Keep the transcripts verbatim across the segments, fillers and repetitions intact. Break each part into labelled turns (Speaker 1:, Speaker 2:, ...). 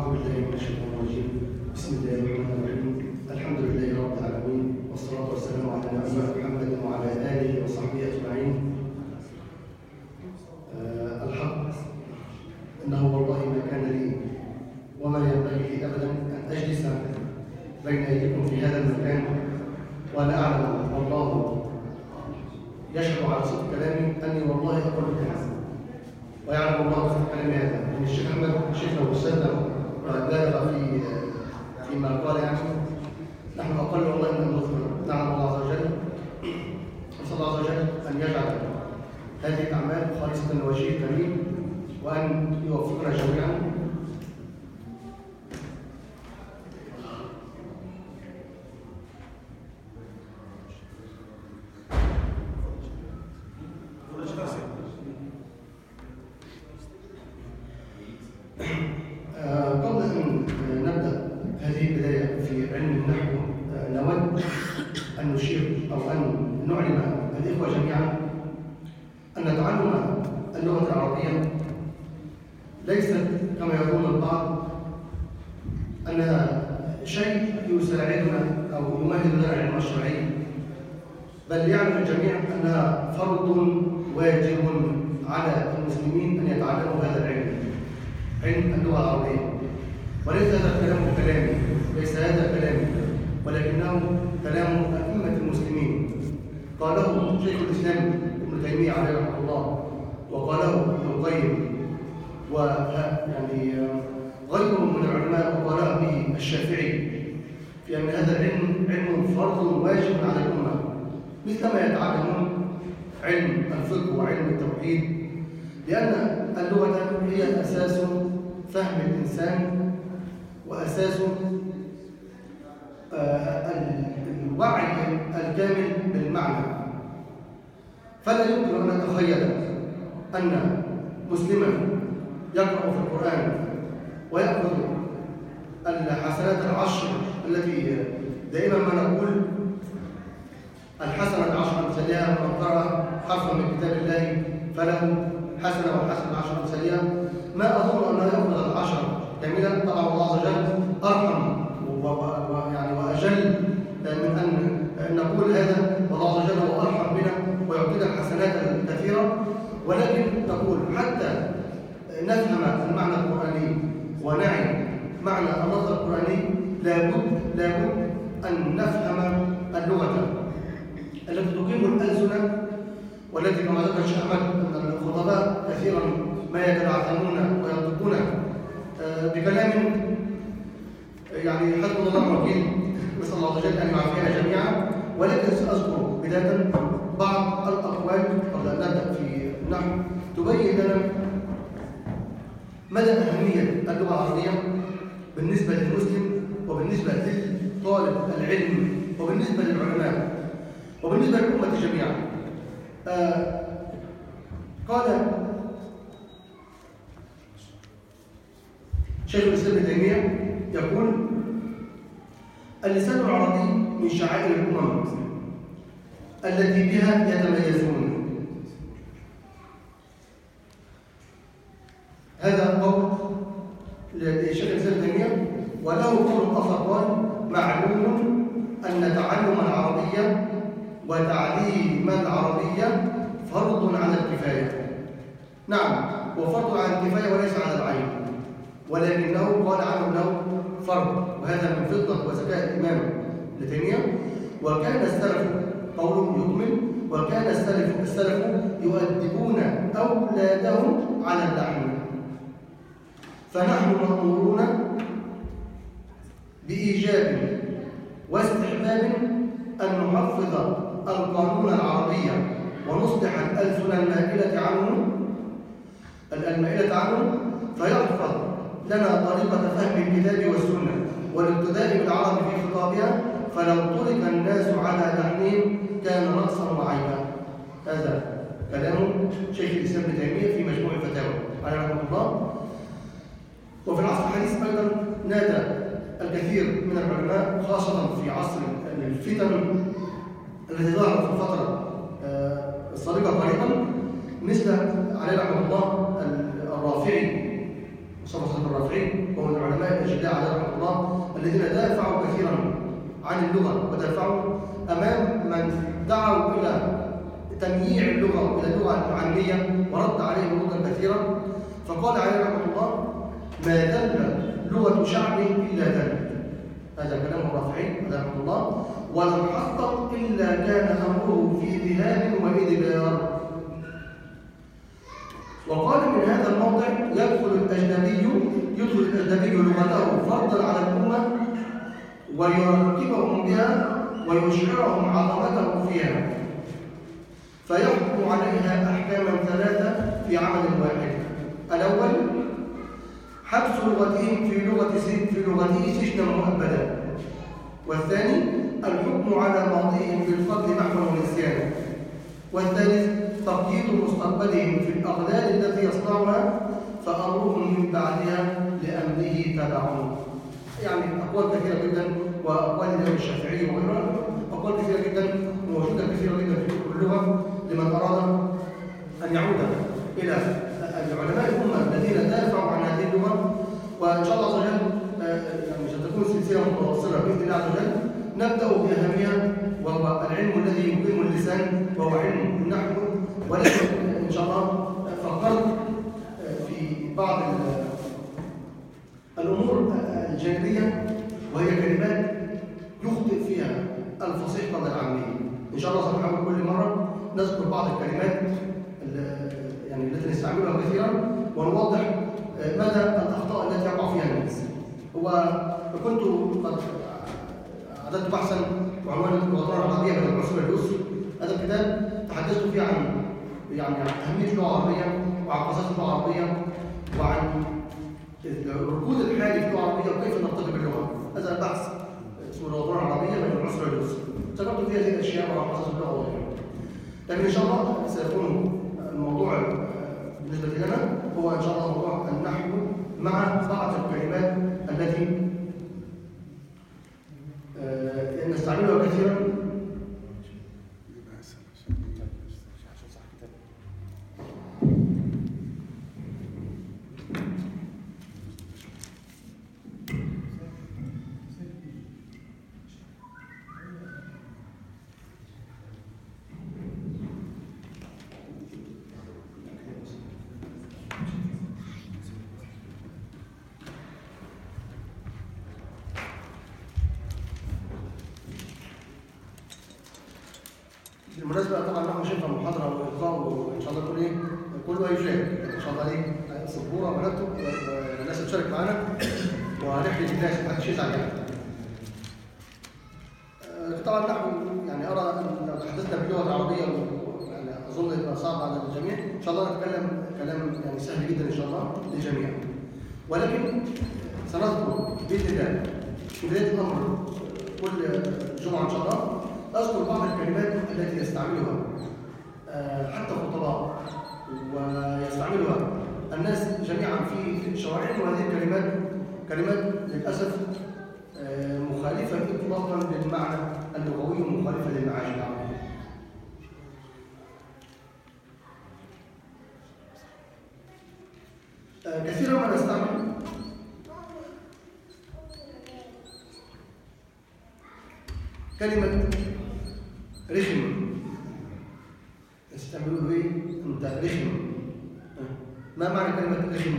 Speaker 1: أعوذ بالله من الشيطان الرجيم. بسم الله الرحمن الرحيم. الحمد لله رب العالمين، والصلاة والسلام على نبينا محمد وعلى آله وصحبه أجمعين. أه الحق إنه والله ما كان لي وما ينبغي لي أبدا أن أجلس بين أيديكم في هذا المكان وأنا أعلم والله يشهد على صدق كلامي أني والله أقول الكلام، ويعلم الله صدق كلامي هذا أن الشيخ أحمد شيخنا وأستاذنا بالغ في فيما قال. يعني نحن أقل والله من نذكر. نعلم الله عز وجل، نسأل الله عز وجل أن يجعل هذه الأعمال خالصة لوجهه الكريم، وأن يوفقنا جميعا. قبل أن نبدأ هذه البداية في علم النحو، نود أن نشير أو أن نعلم الإخوة جميعا أن تعلم اللغة العربية ليست كما يظن البعض أنها شيء يساعدنا أو يمهد لنا العلم الشرعي، بل يعلم الجميع أنها فرض واجب على المسلمين أن يتعلموا هذا العلم، علم اللغة العربية. وليس هذا الكلام كلامي، ليس هذا كلامي، ولكنه كلام أئمة المسلمين. قاله شيخ الإسلام ابن تيمية عليه رحمه الله، وقاله ابن القيم، ويعني غيره من العلماء وقال به الشافعي، في أن هذا العلم علم فرض واجب على الأمة، مثلما يتعلمون علم الفقه وعلم التوحيد، لأن اللغة هي أساس فهم الإنسان وأساس الوعي الكامل بالمعنى. فلا يمكن أن نتخيل أن مسلما يقرأ في القرآن ويأخذ الحسنات العشر التي دائما ما نقول الحسنة العشر أمثالها، من قرأ حرفا من كتاب الله فله حسنة والحسنة عشر أمثالها. ما أظن أنه يأخذ العشر كاملا. طبعا الله عز وجل أرحم ويعني وأجل من أن نقول هذا، والله عز وجل هو أرحم بنا ويعطينا الحسنات الكثيرة، ولكن نقول حتى نفهم المعنى القرآني ونعي معنى اللفظ القرآني لابد لابد أن نفهم اللغة التي تقيم الألسنة، والتي كما ذكر الشيخ أحمد أن الخطباء كثيرا ما يتبعثمون وينطقون بكلام يعني حسبنا الله الوكيل، نسأل الله عز وجل أن يعافينا جميعا. ولكن سأذكر بداية بعض الأقوال قبل أن نبدأ في النحو تبين لنا مدى أهمية اللغة العربية بالنسبة للمسلم، وبالنسبة لطالب العلم، وبالنسبة للعلماء، وبالنسبة للأمة جميعا. آه قال شيخ الإسلام ابن تيمية يقول: اللسان العربي من شعائر الأمم التي بها يتميزون. هذا قول لشيخ الإسلام ابن تيمية. وله قول آخر قال: معلوم أن تعلم العربية وتعليم العربية فرض على الكفاية. نعم، هو فرض على الكفاية وليس على العين، ولكنه قال عنه انه فرض، وهذا من فضة وذكاء الإمام ابن تيمية. وكان السلف قوله يكمل، وكان السلف السلف يؤدبون أولادهم على اللحن، فنحن مأمورون بإيجاب واستحباب أن نحفظ القانون العربي ونصلح الألسنة المائلة عنه المائلة عنه فيحفظ لنا طريقة فهم الكتاب والسنة والاقتداء بالعرب في خطابها، فلو ترك الناس على لحنهم كان نقصا وعيبا. هذا كلام شيخ الإسلام ابن تيمية في مجموع الفتاوى عليه رحمه الله. وفي العصر الحديث أيضا نادى الكثير من العلماء، خاصة في عصر الفتن التي ظهرت في الفترة السابقة قريبا، مثل عليه رحمه الله الرافعي، مصطفى الرافعي، وهو من العلماء الأشجاع عليه رحمه الله الذين دافعوا كثيرا عن اللغة ودافعوا أمام من دعوا إلى تمييع اللغة وإلى اللغة العامية ورد عليهم ردا كثيرا. فقال عليه رحمه الله: ما ذل لغة شعب إلا ذل. هذا كلام الرافعي عليه رحمه الله. ولم حقق إلا كان أمره في ذهاب وإدبار. وقال من هذا الموضع: يدخل الأجنبي يدخل الأجنبي لغته فرضا على الأمة ويركبهم بها ويشعرهم عظمته فيها، فيحكم عليها أحكاما ثلاثة في عمل واحد. الأول: حبس لغتهم في لغة في لغته سجنا مؤبدا. والثاني: الحكم على ماضيهم بالفضل محوا ونسيانا. والثالث: تقييد مستقبلهم في الأغلال التي يصنعها فأمرهم من بعدها لأمره تبعهم. يعني أقوال كثيرة جدا، وأقوال الإمام الشافعي وغيرها أقوال كثيرة جدا وموجودة كثيرة جدا في كل اللغة لمن أراد أن يعود إلى العلماء الأمة الذين دافعوا عن هذه اللغة. وإن شاء الله عز وجل يعني ستكون سلسلة متواصلة بإذن الله عز وجل. نبدأ بأهمها وهو العلم الذي يقيم اللسان وهو علم النحو. ولكن إن شاء الله فكرت في بعض الأمور الجانبية وهي كلمات يخطئ فيها الفصيح قبل العامية. إن شاء الله سنحاول كل مرة نذكر بعض الكلمات يعني التي نستعملها كثيرا ونوضح مدى الأخطاء التي يقع فيها الناس. وكنت قد عددت بحثا بعنوان الوطن العربية بين العصور واليسر. هذا الكتاب تحدثت فيه عن يعني عن أهمية اللغة العربية وعن قصص اللغة العربية وعن الركود الحالي في اللغة العربية وكيف نرتقي باللغة. هذا البحث اسمه الوطن العربية بين العصر واليسر. ذكرت فيها هذه الأشياء وعن قصص اللغة وغيرها. لكن إن شاء الله سيكون الموضوع بالنسبة لنا هو إن شاء الله موضوع النحو مع بعض الكلمات التي نستعملها كثيرا. بالمناسبة طبعا نحن شايفها محاضرة وإلقاء وإن شاء الله كل إيه كله هيشارك إن شاء الله إيه سبورة ونكتب والناس تشارك معانا وهنحكي للناس محدش يزعل يعني. طبعا نحن يعني أرى أن لو تحدثنا باللغة العربية يعني أظن يبقى صعب على الجميع. إن شاء الله نتكلم كلام يعني سهل جدا إن شاء الله للجميع. ولكن سنذكر بإذن الله في بداية الأمر كل جمعة إن شاء الله أذكر بعض الكلمات التي يستعملها حتى الخطباء ويستعملها الناس جميعا في شوارعهم. وهذه الكلمات كلمات للأسف مخالفة إطلاقا للمعنى اللغوي ومخالفة للمعاني العربية. كثيرا ما نستعمل كلمة رخم. يستعملوا له ايه؟ انت رخم. ما معنى كلمة رخم؟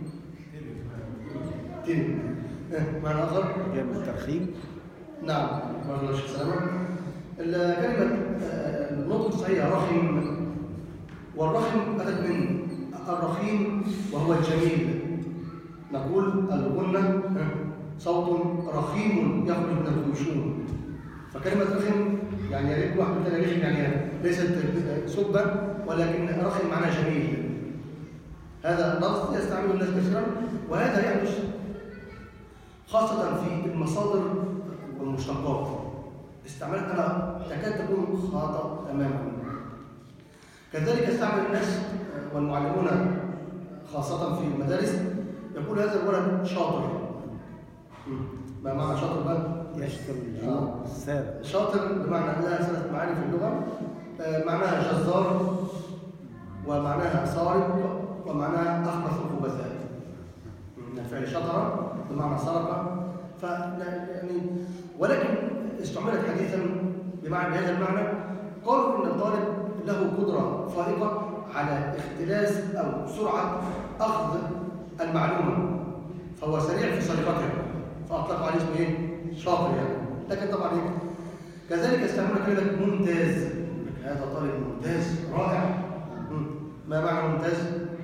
Speaker 1: تن. معنى آخر؟
Speaker 2: جاء من الترخيم.
Speaker 1: نعم، بارك الله فيك سلامة. كلمة النطق الصحيح رخم، والرخم أتت من الرخيم وهو الجميل. نقول الغنة صوت رخيم يخرج من الخيشوم. فكلمة رخم يعني يا ريت واحد مثلا رخم يعني ليست سبة ولكن رخم معناه جميل. هذا اللفظ يستعمله الناس كثيرا وهذا يحدث خاصة في المصادر والمشتقات. استعمالها أنا تكاد تكون خاطئ تماما. كذلك يستعمل الناس والمعلمون خاصة في المدارس يقول هذا الولد شاطر. ما معنى شاطر بقى؟
Speaker 2: يشتر
Speaker 1: آه.
Speaker 2: السابق.
Speaker 1: شاطر بمعنى لها ثلاث معاني في اللغة. آه معناها جزار ومعناها سارق ومعناها أخبث الخبثاء. من فعل شطر بمعنى سرق ف يعني ولكن استعملت حديثا بمعنى بهذا المعنى. قالوا ان الطالب له قدره فائقه على اختلاس او سرعه اخذ المعلومه، فهو سريع في سرقتها، فاطلقوا عليه اسمه ايه؟ شاطر يعني. لكن طبعا ايه؟ كذلك استعملوا كلمه ممتاز، هذا طالب ممتاز رائع. ما معنى ممتاز؟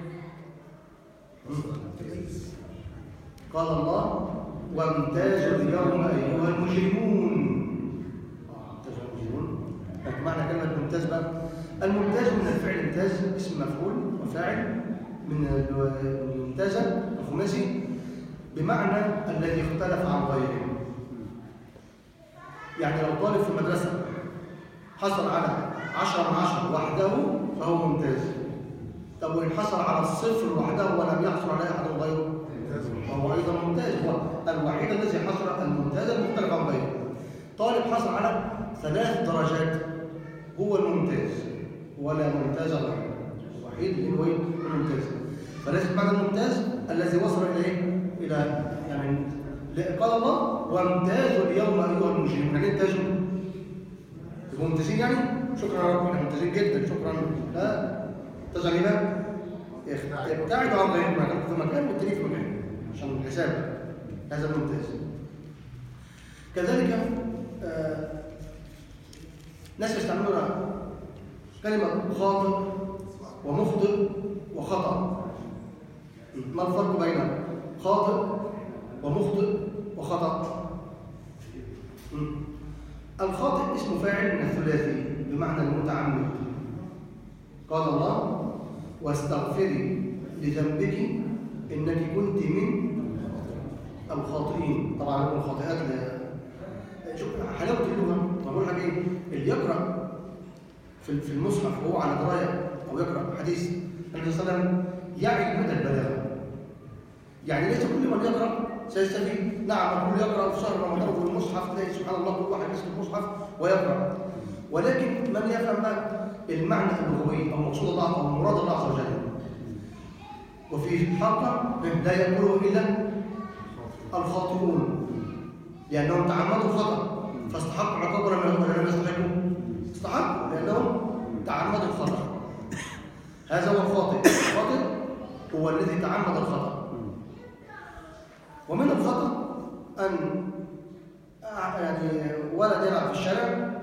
Speaker 1: قال الله وامتازوا اليوم ايها المجرمون. اه امتازوا المجرمون. لكن معنى كلمه ممتاز بقى، الممتاز من الفعل امتاز اسم مفعول وفاعل من الممتاز الخماسي بمعنى الذي اختلف عن غيره. يعني لو طالب في مدرسه حصل على عشرة من عشرة وحده فهو ممتاز. طب وإن حصل على الصفر وحده ولم يحصل على أحد غيره فهو أيضا ممتاز. هو الوحيد الذي حصل الممتاز المختلف عن غيره. طالب حصل على ثلاث درجات هو الممتاز ولا ممتاز غيره، الوحيد اللي هو الممتاز. فليس معنى الممتاز الذي وصل إليه إلى يعني قال الله وامتازوا اليوم أيها المجرمون. يعني امتازوا ممتازين يعني شكرا يا رب احنا ممتازين جدا شكرا. لا تزعل بقى ابتعدوا عن غيركم في مكان والتاني في مكان عشان الحساب. هذا ممتاز. كذلك آه ناس يستعملون كلمة خاطئ ومخطئ وخطأ. ما الفرق بين خاطئ ومخطئ وخطأ؟ الخاطئ اسم فاعل من الثلاثي بمعنى المتعمد. قال الله واستغفري لذنبك انك كنت من الخاطئين. طبعا الخاطئات شوف حلاوه اللغه. بقول لك ايه؟ اللي يقرا في في المصحف وهو على درايه او يقرا حديث النبي صلى الله عليه وسلم يعي مدى البلاغه. يعني ليس كل من يقرا سيستفيد. نعم الكل يقرا في شهر رمضان في المصحف تلاقي سبحان الله كل واحد يمسك المصحف ويقرا، ولكن من يفهم بقى المعنى اللغوي او مقصود الله او مراد الله عز وجل. وفي الحقيقه لا يقوله الا الخاطئون لانهم تعمدوا الخطا فاستحقوا عقاب ولا لم يستحقوا؟ استحقوا لانهم تعمدوا الخطا. هذا هو الخاطئ. الخاطئ هو الذي تعمد الخطا. ومن الخطأ أن يعني ولد يلعب في الشارع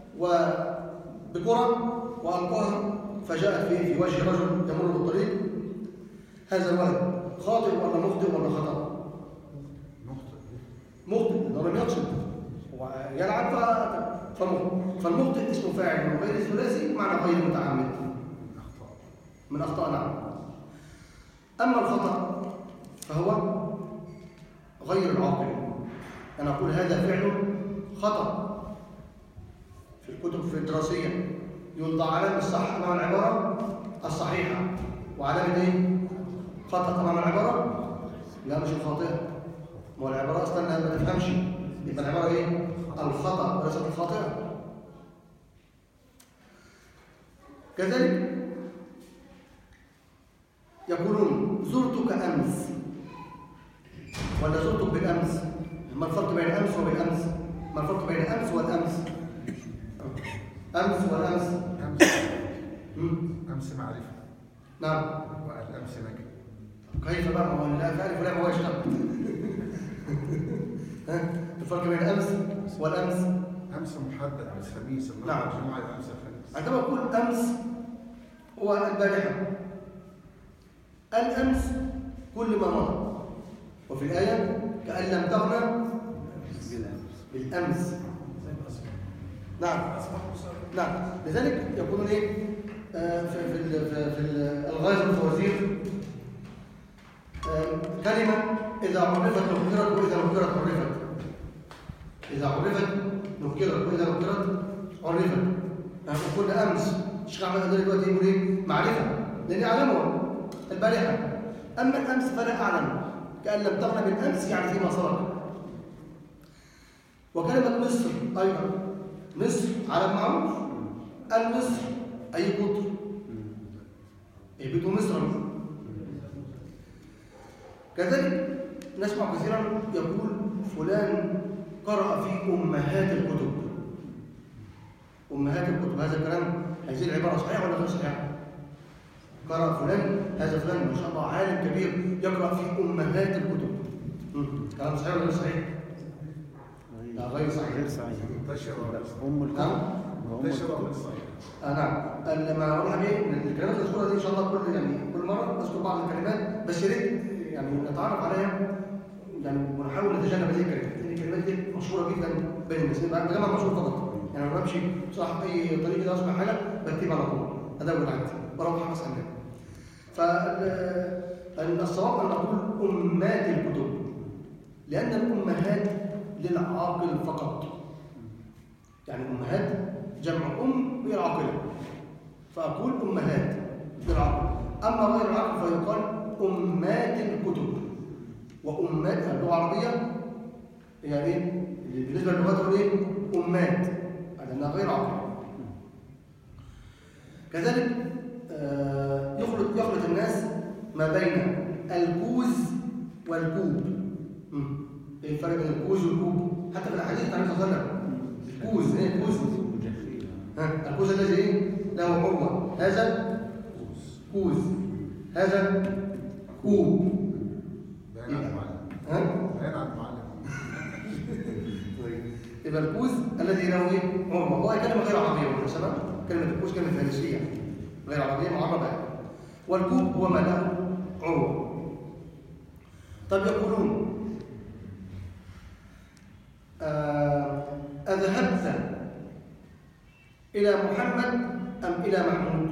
Speaker 1: وبكرة وألقاها فجاءت في في وجه رجل يمر بالطريق. هذا الولد خاطئ ولا مخطئ ولا خطأ؟ مخطئ. مخطئ لأنه لم يقصد هو يلعب فمخطئ. فالمخطئ اسمه فاعل من غير الثلاثي معنى غير متعمد من أخطاء. نعم. أما الخطأ فهو غير العاقل. أنا أقول هذا فعل خطأ. في الكتب في الدراسية يوضع علامة الصح أمام العبارة الصحيحة وعلامة إيه؟ خطأ أمام العبارة لا مش الخاطئة. ما هو العبارة أصلا ما نفهمش يبقى العبارة إيه؟ الخطأ وليست الخاطئة. كذلك يقولون زرتك أمس ولا زرتك بالأمس. ما الفرق بين أمس وبالأمس؟ ما الفرق بين أمس والأمس؟ أمس والأمس
Speaker 2: أمس أمس معرفة.
Speaker 1: نعم.
Speaker 2: والأمس نكد.
Speaker 1: كيف بقى؟ ما هو لا تعرف ولا هو يشتغل. الفرق بين أمس والأمس؟
Speaker 2: أمس محدد أمس خميس.
Speaker 1: نعم.
Speaker 2: جمعة أمس الخميس.
Speaker 1: عندما أقول أمس هو البارحة. الأمس كل ما مضى. وفي الآية كأن لم تغنى بالأمس. نعم. نعم. لذلك يقولون إيه آه في في في, في الغاز والفوازير آه كلمة إذا عرفت نكرت وإذا نكرت عرفت. إذا عرفت نكرت وإذا نكرت عرفت. يعني كل أمس الشيخ أحمد قدر دلوقتي يقول إيه معرفة لأني أعلمه البارحة. أما الأمس فلا أعلم كأن لم تغنى بالأمس يعني فيما سبق. وكلمة مصر أيضا مصر علم معروف. المصر أي قطر يهبطوا مصرا. كذلك نسمع كثيرا يقول فلان قرأ في أمهات الكتب. أمهات الكتب، هذا الكلام، هذه العبارة صحيحة ولا غير صحيحة؟ قرأ فلان، هذا فلان ما شاء الله عالم كبير يقرأ في أمهات الكتب. كلام صحيح ولا غير صحيح؟ لا غير صحيح.
Speaker 3: غير صحيح.
Speaker 2: منتشر ولا
Speaker 3: أم الكتب.
Speaker 1: نعم.
Speaker 2: منتشر ولا صحيح؟
Speaker 1: آه نعم. لما أقول حاجة من الكلمات اللي أذكرها دي إن شاء الله كل يعني كل مرة أذكر بعض الكلمات، بس يا ريت يعني نتعرف عليها يعني ونحاول نتجنب هذه الكلمات، لأن الكلمات دي مشهورة جدا بين الناس. بجمع مشهور فقط، يعني لما بمشي بصراحة في أي طريق كده أسمع حاجة بكتبها على طول، أدور عندي بروح أحفظ عنها. فالصواب أن نقول أمات الكتب، لأن الأمهات للعاقل فقط. يعني أمهات جمع أم هي العاقلة، فأقول أمهات للعاقل. أما غير العاقل فيقال أمات الكتب. وأمات اللغة العربية هي إيه؟ بالنسبة للغات تقول إيه؟ أمات، لأنها غير عاقلة. كذلك يخلط يخلط الناس ما بين الكوز والكوب. ايه الفرق بين الكوز والكوب؟ حتى في الاحاديث عن النبي صلى الله عليه وسلم الكوز، ايه الكوز؟ ها الكوز الذي ايه؟ له عروه، هذا كوز، هذا كوب.
Speaker 2: بيان عن المعلم.
Speaker 1: ها؟
Speaker 2: بيان عن المعلم.
Speaker 1: يبقى الكوز الذي له ايه؟ عروه، وهي كلمه غير عربيه بالمناسبه، كلمه الكوز كلمه فارسيه غير عربيه معربه. والكوب هو ما له عروه. طب يقولون آه أذهبت إلى محمد أم إلى محمود؟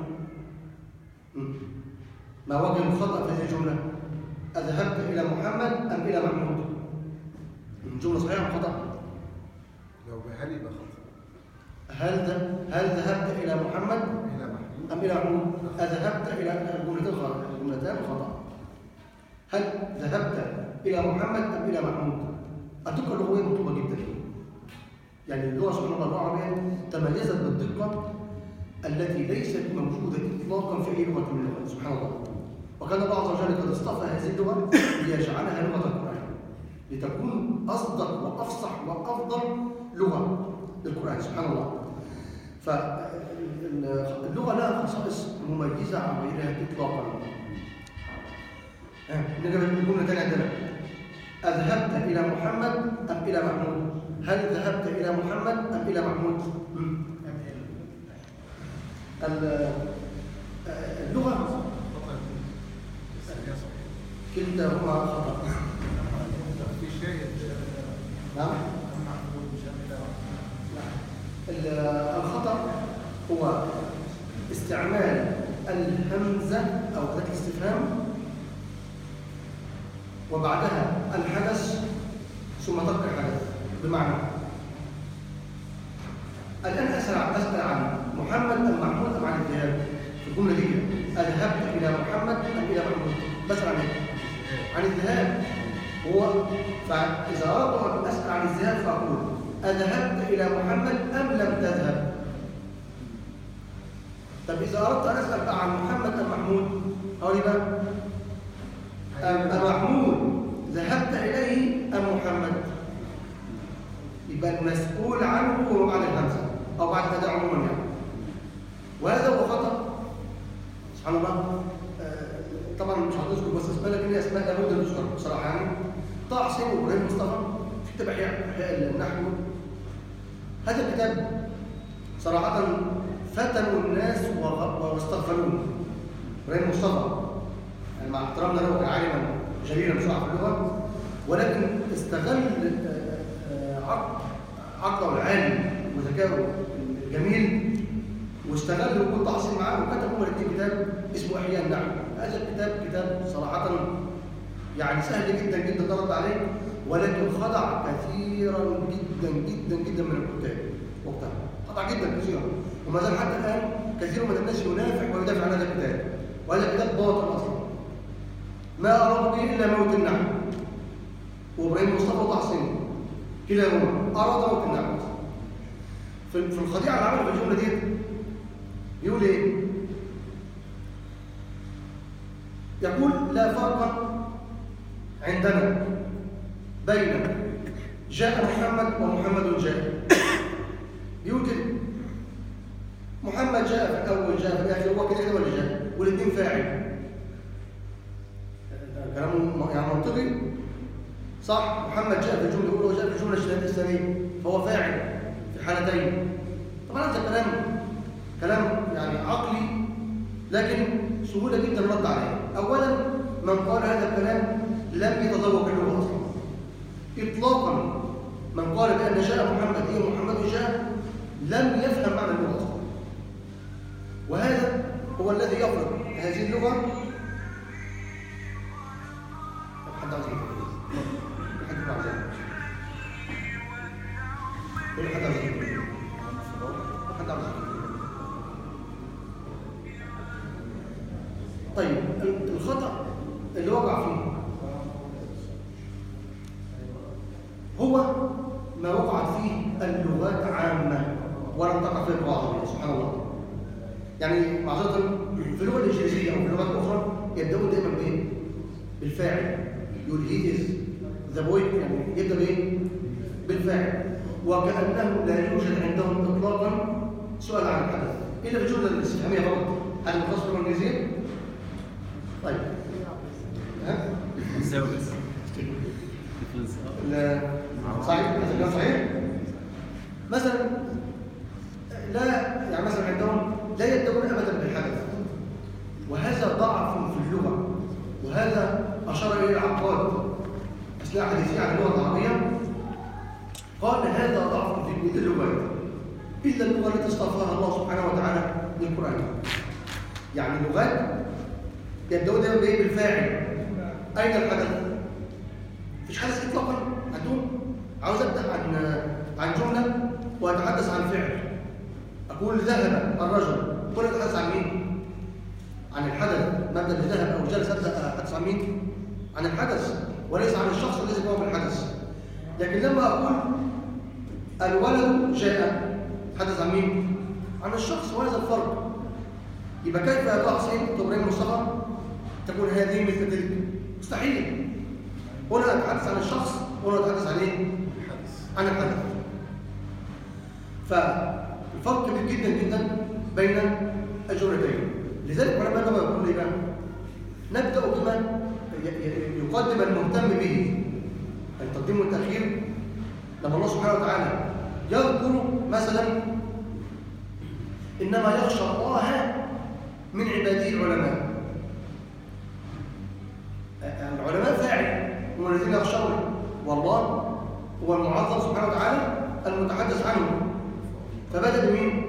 Speaker 1: ما وجه الخطأ في هذه الجملة؟ أذهبت إلى محمد أم إلى محمود؟ الجملة صحيحة أم خطأ؟
Speaker 2: لو بهل يبقى خطأ.
Speaker 1: هل هل ذهبت إلى محمد
Speaker 2: إلى محمود
Speaker 1: أم إلى محمود؟ أذهبت إلى الجملتين خطأ، الجملتين خطأ. هل ذهبت إلى محمد أم إلى محمود؟ الدقة اللغوية مطلوبة جدا. يعني اللغة سبحان الله العربية تميزت بالدقة التي ليست موجودة إطلاقا في أي لغة من اللغات سبحان الله. وكان الله عز وجل قد اصطفى هذه اللغة ليجعلها لغة القرآن، لتكون أصدق وأفصح وأفضل لغة للقرآن سبحان الله. فاللغة لها خصائص مميزة عن غيرها إطلاقا. نجد الجملة تانية عندنا أذهبت إلى محمد أم إلى محمود؟ هل ذهبت إلى محمد أم إلى محمود؟ اللغة كلتاهما خطأ.
Speaker 2: في شيء
Speaker 1: نعم؟ الخطأ هو استعمال الهمزة أو أداة الاستفهام وبعدها الحدث ثم ترك الحدث. بمعنى الآن أسأل أسأل عن محمد أم محمود أم عن الذهاب؟ في الجملة دي أذهبت إلى محمد أم إلى محمود؟ بسأل عن إيه؟ عن الذهاب. هو فإذا أردت أن أسأل عن الذهاب فأقول أذهبت إلى محمد أم لم تذهب؟ طب إذا أردت أن أسأل عن محمد أم محمود أقول بقى أم محمود ذهبت إليه أم محمد؟ يبقى المسؤول عنه هو بعد الهمزة أو بعد هذا عموما يعني. وهذا هو خطأ سبحان الله. آه طبعا مش هتذكر بس اسماء، لكن هي اسماء لابد ان تذكر بصراحه يعني. طه حسين وابراهيم مصطفى في كتاب احياء النحو. هذا الكتاب صراحه فتنوا الناس واستغفلوه. ابراهيم مصطفى يعني مع احترامنا له كان عالما جليلا بصراحه في اللغه، ولكن استغل عقله العالي وذكائه الجميل واستغل وجود طه حسين معاه وكتب هما الاثنين كتاب اسمه احياء النحو. هذا الكتاب كتاب صراحه يعني سهل جدا جدا ترد عليه، ولكن خضع كثيرا جدا جدا جدا من الكتاب وقتها، خضع جدا كثيرا، وما زال حتى الان كثير من الناس ينافع ويدافع عن هذا الكتاب. وهذا الكتاب باطل اصلا، ما ارادوا به الا موت النحو. وابراهيم مصطفى وطه حسين كلاهما اراد موت النحو. في الخديعه اللي عملها في الجمله دي يقول ايه؟ يقول لا فرق عندنا بين جاء محمد ومحمد جاء. بيقول كده محمد جاء في الأول جاء في الآخر، هو كده كده ولا جاء؟ والاثنين فاعل. كلامه يعني منطقي صح؟ محمد جاء في الجملة الأولى وجاء في الجملة الثانية، فهو فاعل في الحالتين. طبعا هذا كلام كلام يعني عقلي، لكن سهولة جدا الرد عليه. أولا من قال هذا الكلام لم يتذوق اللغة أصلا إطلاقا. من قال بأن جاء محمد هي محمد جاء لم يفهم معنى اللغة أصلا، وهذا هو الذي يفرق هذه اللغة. حد عاوز حد عاوز حد عاوز حد عاوز طيب الخطأ اللي وقع فيه هو ما وقعت فيه اللغات عامة ولم تقع فيه اللغة العربية. سبحان الله. يعني معذرة في اللغة الإنجليزية أو في اللغات الأخرى يبدأون دائما بإيه؟ بالفاعل. يقول he is the boy، يعني يبدأ بإيه؟ بالفاعل، وكأنه لا يوجد عندهم إطلاقا سؤال عن الحدث إلا في الجملة الاستفهامية فقط. هل مختصر بالإنجليزية؟ طيب ها؟ صحيح؟ هذا كلام صحيح؟ مثلا لا يعني مثلا عندهم لا يدعون ابدا بالحدث، وهذا ضعف في اللغه، وهذا اشار اليه العقاد اثناء حديثه عن اللغه العربيه. قال هذا ضعف في كل اللغات الا اللغه التي اصطفاها الله سبحانه وتعالى للقران. يعني اللغات يدعون دائما بايه؟ بالفاعل. اين الحدث؟ مفيش حدث اطلاقا عندهم. عاوز ابدا عن عن جمله واتحدث عن فعل، اقول ذهب الرجل، كل اتحدث عن مين؟ عن الحدث. مبدا بذهب او جلس ابدا اتحدث عن مين؟ عن الحدث وليس عن الشخص الذي قام بالحدث. لكن لما اقول الولد جاء اتحدث عن مين؟ عن الشخص، وهذا الفرق. يبقى كيف يا طه حسين ابراهيم مصطفى تكون هذه مثل تلك؟ مستحيل. هنا اتحدث عن الشخص وهنا اتحدث عن ايه؟ عن الحدث. فالفرق كبير جدا جدا بين الجملتين. لذلك علماء اللغه يقولون ايه بقى؟ نبدا بما يقدم المهتم به، التقديم والتاخير. لما الله سبحانه وتعالى يذكر مثلا انما يخشى الله من عباده العلماء. العلماء فاعل، هم الذين يخشون، والله هو المعظم سبحانه وتعالى المتحدث عنه. فبدأ بمين؟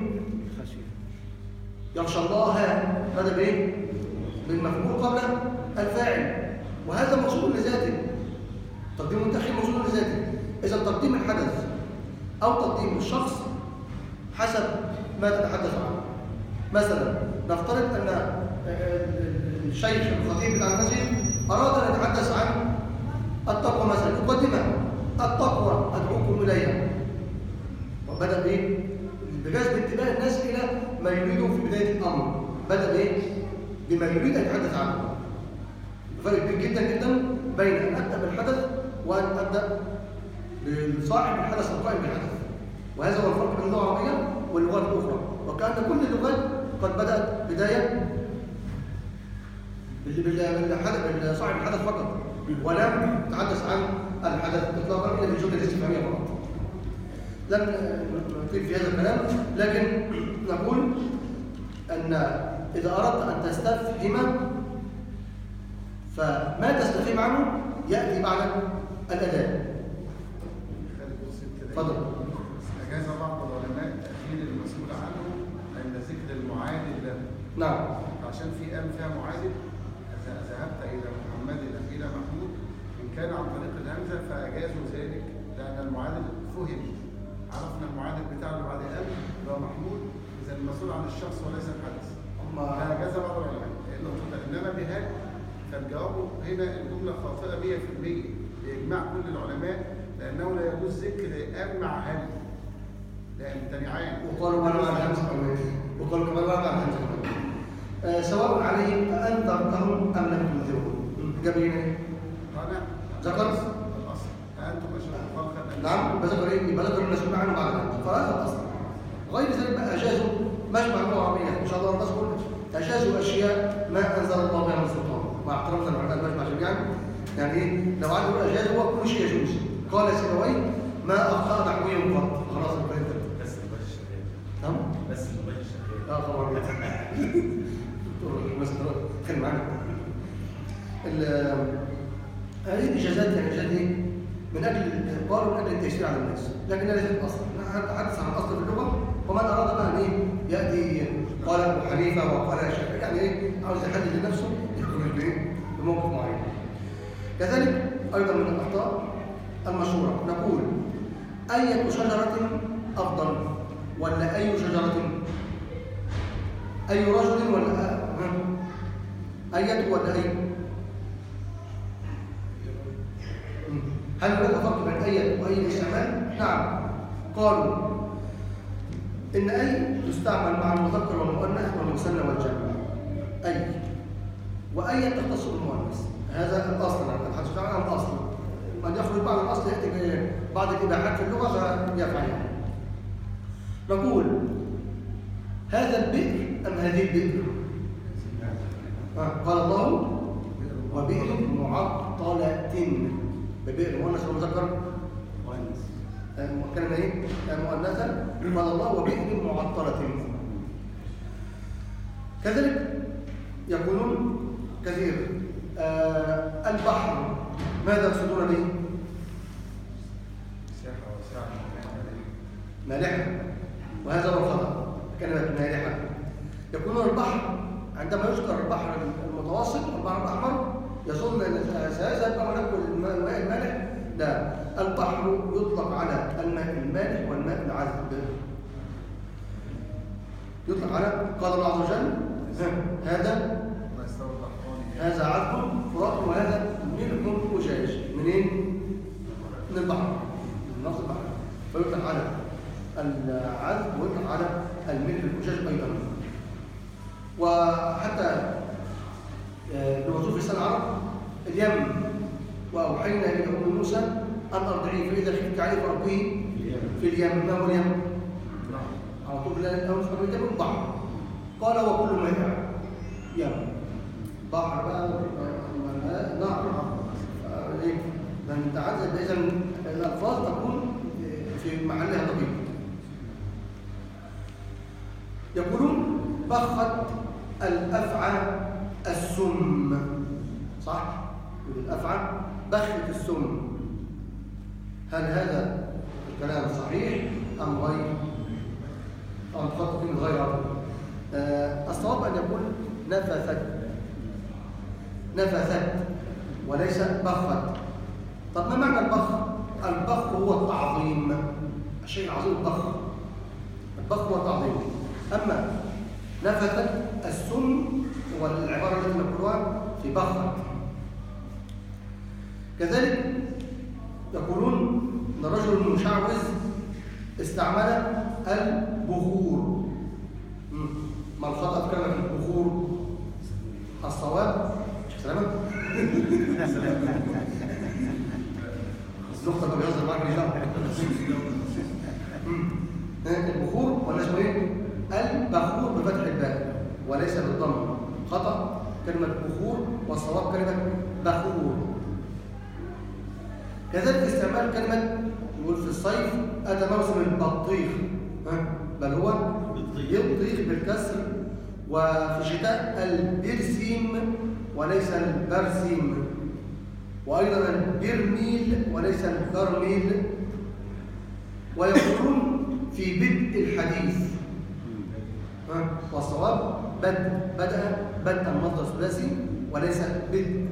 Speaker 1: يخشى الله، بدأ بايه؟ بالمفعول قبل الفاعل، وهذا موصول لذاته. تقديم التأخير موصول لذاته. إذا تقديم الحدث أو تقديم الشخص حسب ما تتحدث عنه. مثلا نفترض أن الشيخ الخطيب بتاع المسجد أراد أن يتحدث عن التقوى مثلا، يقدمها التقوى أدعوكم إليها، وبدأ بإيه؟ بجذب انتباه الناس إلى ما يريده في بداية الأمر. بدأ بإيه؟ بما يريد أن يتحدث عنه. فرق كبير جدا جدا بين أن أبدأ بالحدث وأن أبدأ بصاحب الحدث القائم بالحدث. وهذا هو الفرق بين اللغة العربية واللغات الأخرى. وكأن كل اللغات قد بدأت بداية بصاحب الحدث فقط، ولم تتحدث عن الحدث إطلاقا إلا بالجملة الاستفهامية فقط. لن نطيل في هذا الكلام، لكن نقول أن إذا أردت أن تستفهم فما تستفهم عنه يأتي بعد الأداء. تفضل.
Speaker 2: أجاز بعض العلماء تأخير المسؤول عنه عند ذكر المعادل له.
Speaker 1: نعم.
Speaker 2: عشان في آل فيها معادل، إذا ذهبت إلى محمد إلى محمود إن كان عن طريق الهمزة فأجازوا ذلك لأن المعادل فهم. عرفنا المعادل بتاع اللي بعد آل هو محمود، إذا المسؤول عن الشخص وليس الحدث. فأجاز بعض العلماء. إنما بهذا فالجواب هنا الجملة خاطئة مية في المية بإجماع كل العلماء، لأنه لا يجوز ذكر أم مع هل، لأن تنعان.
Speaker 1: وقالوا ما مع الهمزة كمان، وقالوا كمان ما مع الهمزة كمان. آه سواء عليهم أأنذرتهم أم لم تنذرهم. جابين إيه؟
Speaker 2: قال
Speaker 1: ذكر
Speaker 2: الأصل أنتم أشد خلقا أم
Speaker 1: نعم يبقى ذكر ايه؟ يبقى ذكر المسؤول عنه بعد ذلك، فهذا الاصل. غير ذلك بقى اجازوا مجمع اللغه العربيه ان شاء الله نذكر اجازوا اشياء ما انزل الله بها من سلطان، مع احترامنا لعلماء المجمع جميعا. يعني ايه؟ لو عايز يقول اجاز هو كل شيء يجوز. قال سيبويه ما اخطا نحوي قط، خلاص الكلام ده.
Speaker 3: بس اللغه الشرقيه.
Speaker 1: تمام؟
Speaker 3: بس اللغه الشرقيه.
Speaker 1: اه طبعا. دكتور بس خلي معانا. هذه الاجازات يعني اجازات ايه؟ من اجل قالوا من اجل التيسير على الناس، لكن ليست الاصل. نتحدث عن الاصل في اللغه، ومن اراد بقى ان ايه؟ ياتي قال ابو حنيفه وقال الشافعي، يعني ايه؟ عاوز يحدد لنفسه يخرج بايه؟ بموقف معين. كذلك ايضا من الاخطاء المشهوره نقول اية شجره افضل ولا اي شجره؟ اي رجل ولا اية ولا اي؟ هل هناك فرق بين أي وأي الاستعمال؟ نعم. قالوا إن أي تستعمل مع المذكر والمؤنث والمثنى والجمع. أي وأي تختص بالمؤنث، هذا الأصل. أنا أتحدث عن الأصل. من يخرج بعض الأصل يأتي بعض الإباحات في اللغة فيفعلها. نقول هذا البئر أم هذه البئر؟ قال الله وبئر معطلة، ببئر مؤنث ومذكر مؤنث كلمه ايه مؤنثه. قال الله وبئر معطله. كذلك يقولون كثير آه البحر ماذا يقصدون به؟
Speaker 2: ساحه وساعه
Speaker 1: مالحه، وهذا هو الخطا. كلمه مالحه يقولون البحر عندما يذكر البحر المتوسط والبحر الاحمر يظن ان سيذهب كما نقول الماء المالح. لا، البحر يطلق على الماء المالح والماء العذب. يطلق على قال الله عز وجل هذا هذا عذب فرات وهذا ملح أجاج. منين؟ من البحر، من نص البحر. فيطلق على العذب ويطلق على الملح الأجاج أيضا. وحتى الوصول في لسان العرب اليم واوحينا الى ام موسى ان ارضعيه فاذا خفت عليه فربيه في اليم. ما هو اليم؟ على طول لا اول سبب اليم البحر. قال هو كل مائع يم، بحر بقى نهر ايه ده متعدد. اذا الالفاظ تكون في محلها دقيق. يقولون بخت الافعى السم، صح؟ الأفعى بخت السم. هل هذا الكلام صحيح أم غير؟ أم خط من غير؟ آه الصواب أن يقول نفثت نفثت وليس بخت. طب ما معنى البخ؟ البخ هو التعظيم، الشيء العظيم البخ. البخ هو التعظيم. أما نفثت السم والعبارة التي نقولها في بخت. كذلك يقولون ان الرجل المشعوذ استعمل البخور. ما الخطأ في كلمة البخور؟ الصواب سلامة النقطة اللي بيهزر معاك مش دعوة. البخور ولا اسمه ايه؟ البخور بفتح الباء وليس بالضم. خطأ كلمة بخور والصواب كلمة بخور. كذلك استعمال كلمة يقول في الصيف أتى موسم البطيخ، بل هو يبطيخ بالكسر. وفي الشتاء البرسيم وليس البرسيم. وأيضا البرميل وليس البرميل. ويقولون في بدء الحديث والصواب بدء، بدأ بدء المصدر ثلاثي وليس بدء.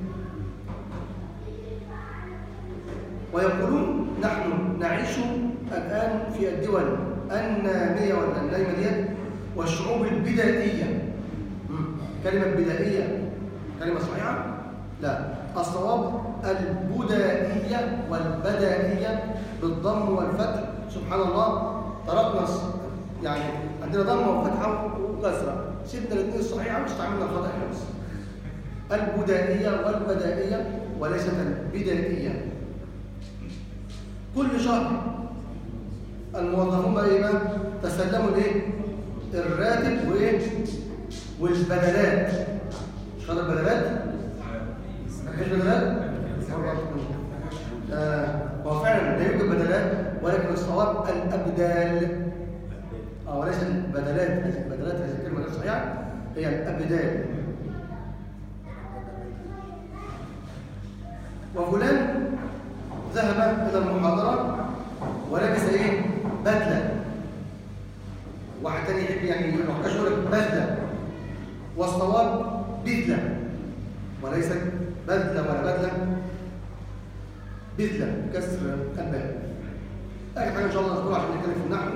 Speaker 1: ويقولون نحن نعيش الآن في الدول النامية ولا النايمة ديت والشعوب البدائية. كلمة بدائية كلمة صحيحة؟ لا، الصواب البدائية والبدائية بالضم والفتح. سبحان الله، تركنا يعني عندنا ضمة وفتحة وكسرة، سيبنا الاثنين الصحيحة واستعملنا الخطأ احنا بس. البدائية والبدائية وليست البدائية. كل شهر الموظفون بقى ايه بقى؟ تسلموا الايه؟ الراتب وايه؟ والبدلات. مش خد البدلات؟ مفيش بدلات؟ آه هو فعلا لا يوجد بدلات، ولكن الصواب الابدال. اه وليس البدلات، البدلات هذه الكلمه غير صحيحه، هي الابدال. وفلان ذهب الى المحاضره ولبس ايه؟ بدله. واحد تاني يحب يعني يروح يقول بدله، والصواب بدله وليست بدله ولا بدله، بدله كسر الباء. اخر حاجه ان شاء الله نذكرها عشان نتكلم في النحو.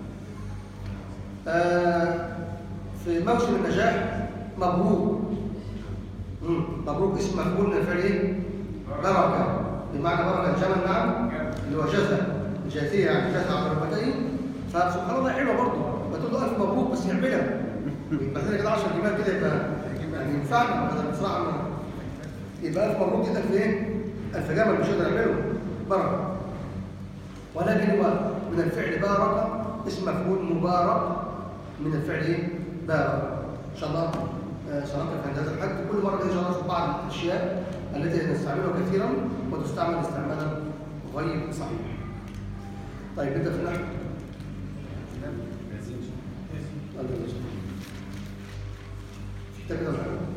Speaker 1: آه في موسم النجاح مبروك. مم. مبروك اسم مفعول من الفعل ايه؟ بركه، بمعنى بركه الجمل. نعم، اللي هو جزء جاثيه يعني جزء على ركبتين. فسبحان الله حلوه برضه، بتقول له الف مبروك بس يعملها يبقى كده عشرة جمال كده، يبقى يعني ينفعنا بدل بصراحه يبقى الف مبروك كده في ايه؟ الف جمل مش هيقدر يعمله بركه، ولكن هو من الفعل بارك، اسم مفعول مبارك من الفعل ايه؟ بارك. ان شاء الله سنقف عند هذا الحد. كل مره ان شاء الله نشوف بعض الاشياء التي نستعملها كثيرا وتستعمل استعمالا غير صحيح. طيب نبدا في النحو. في كتاب كده ولا حاجه؟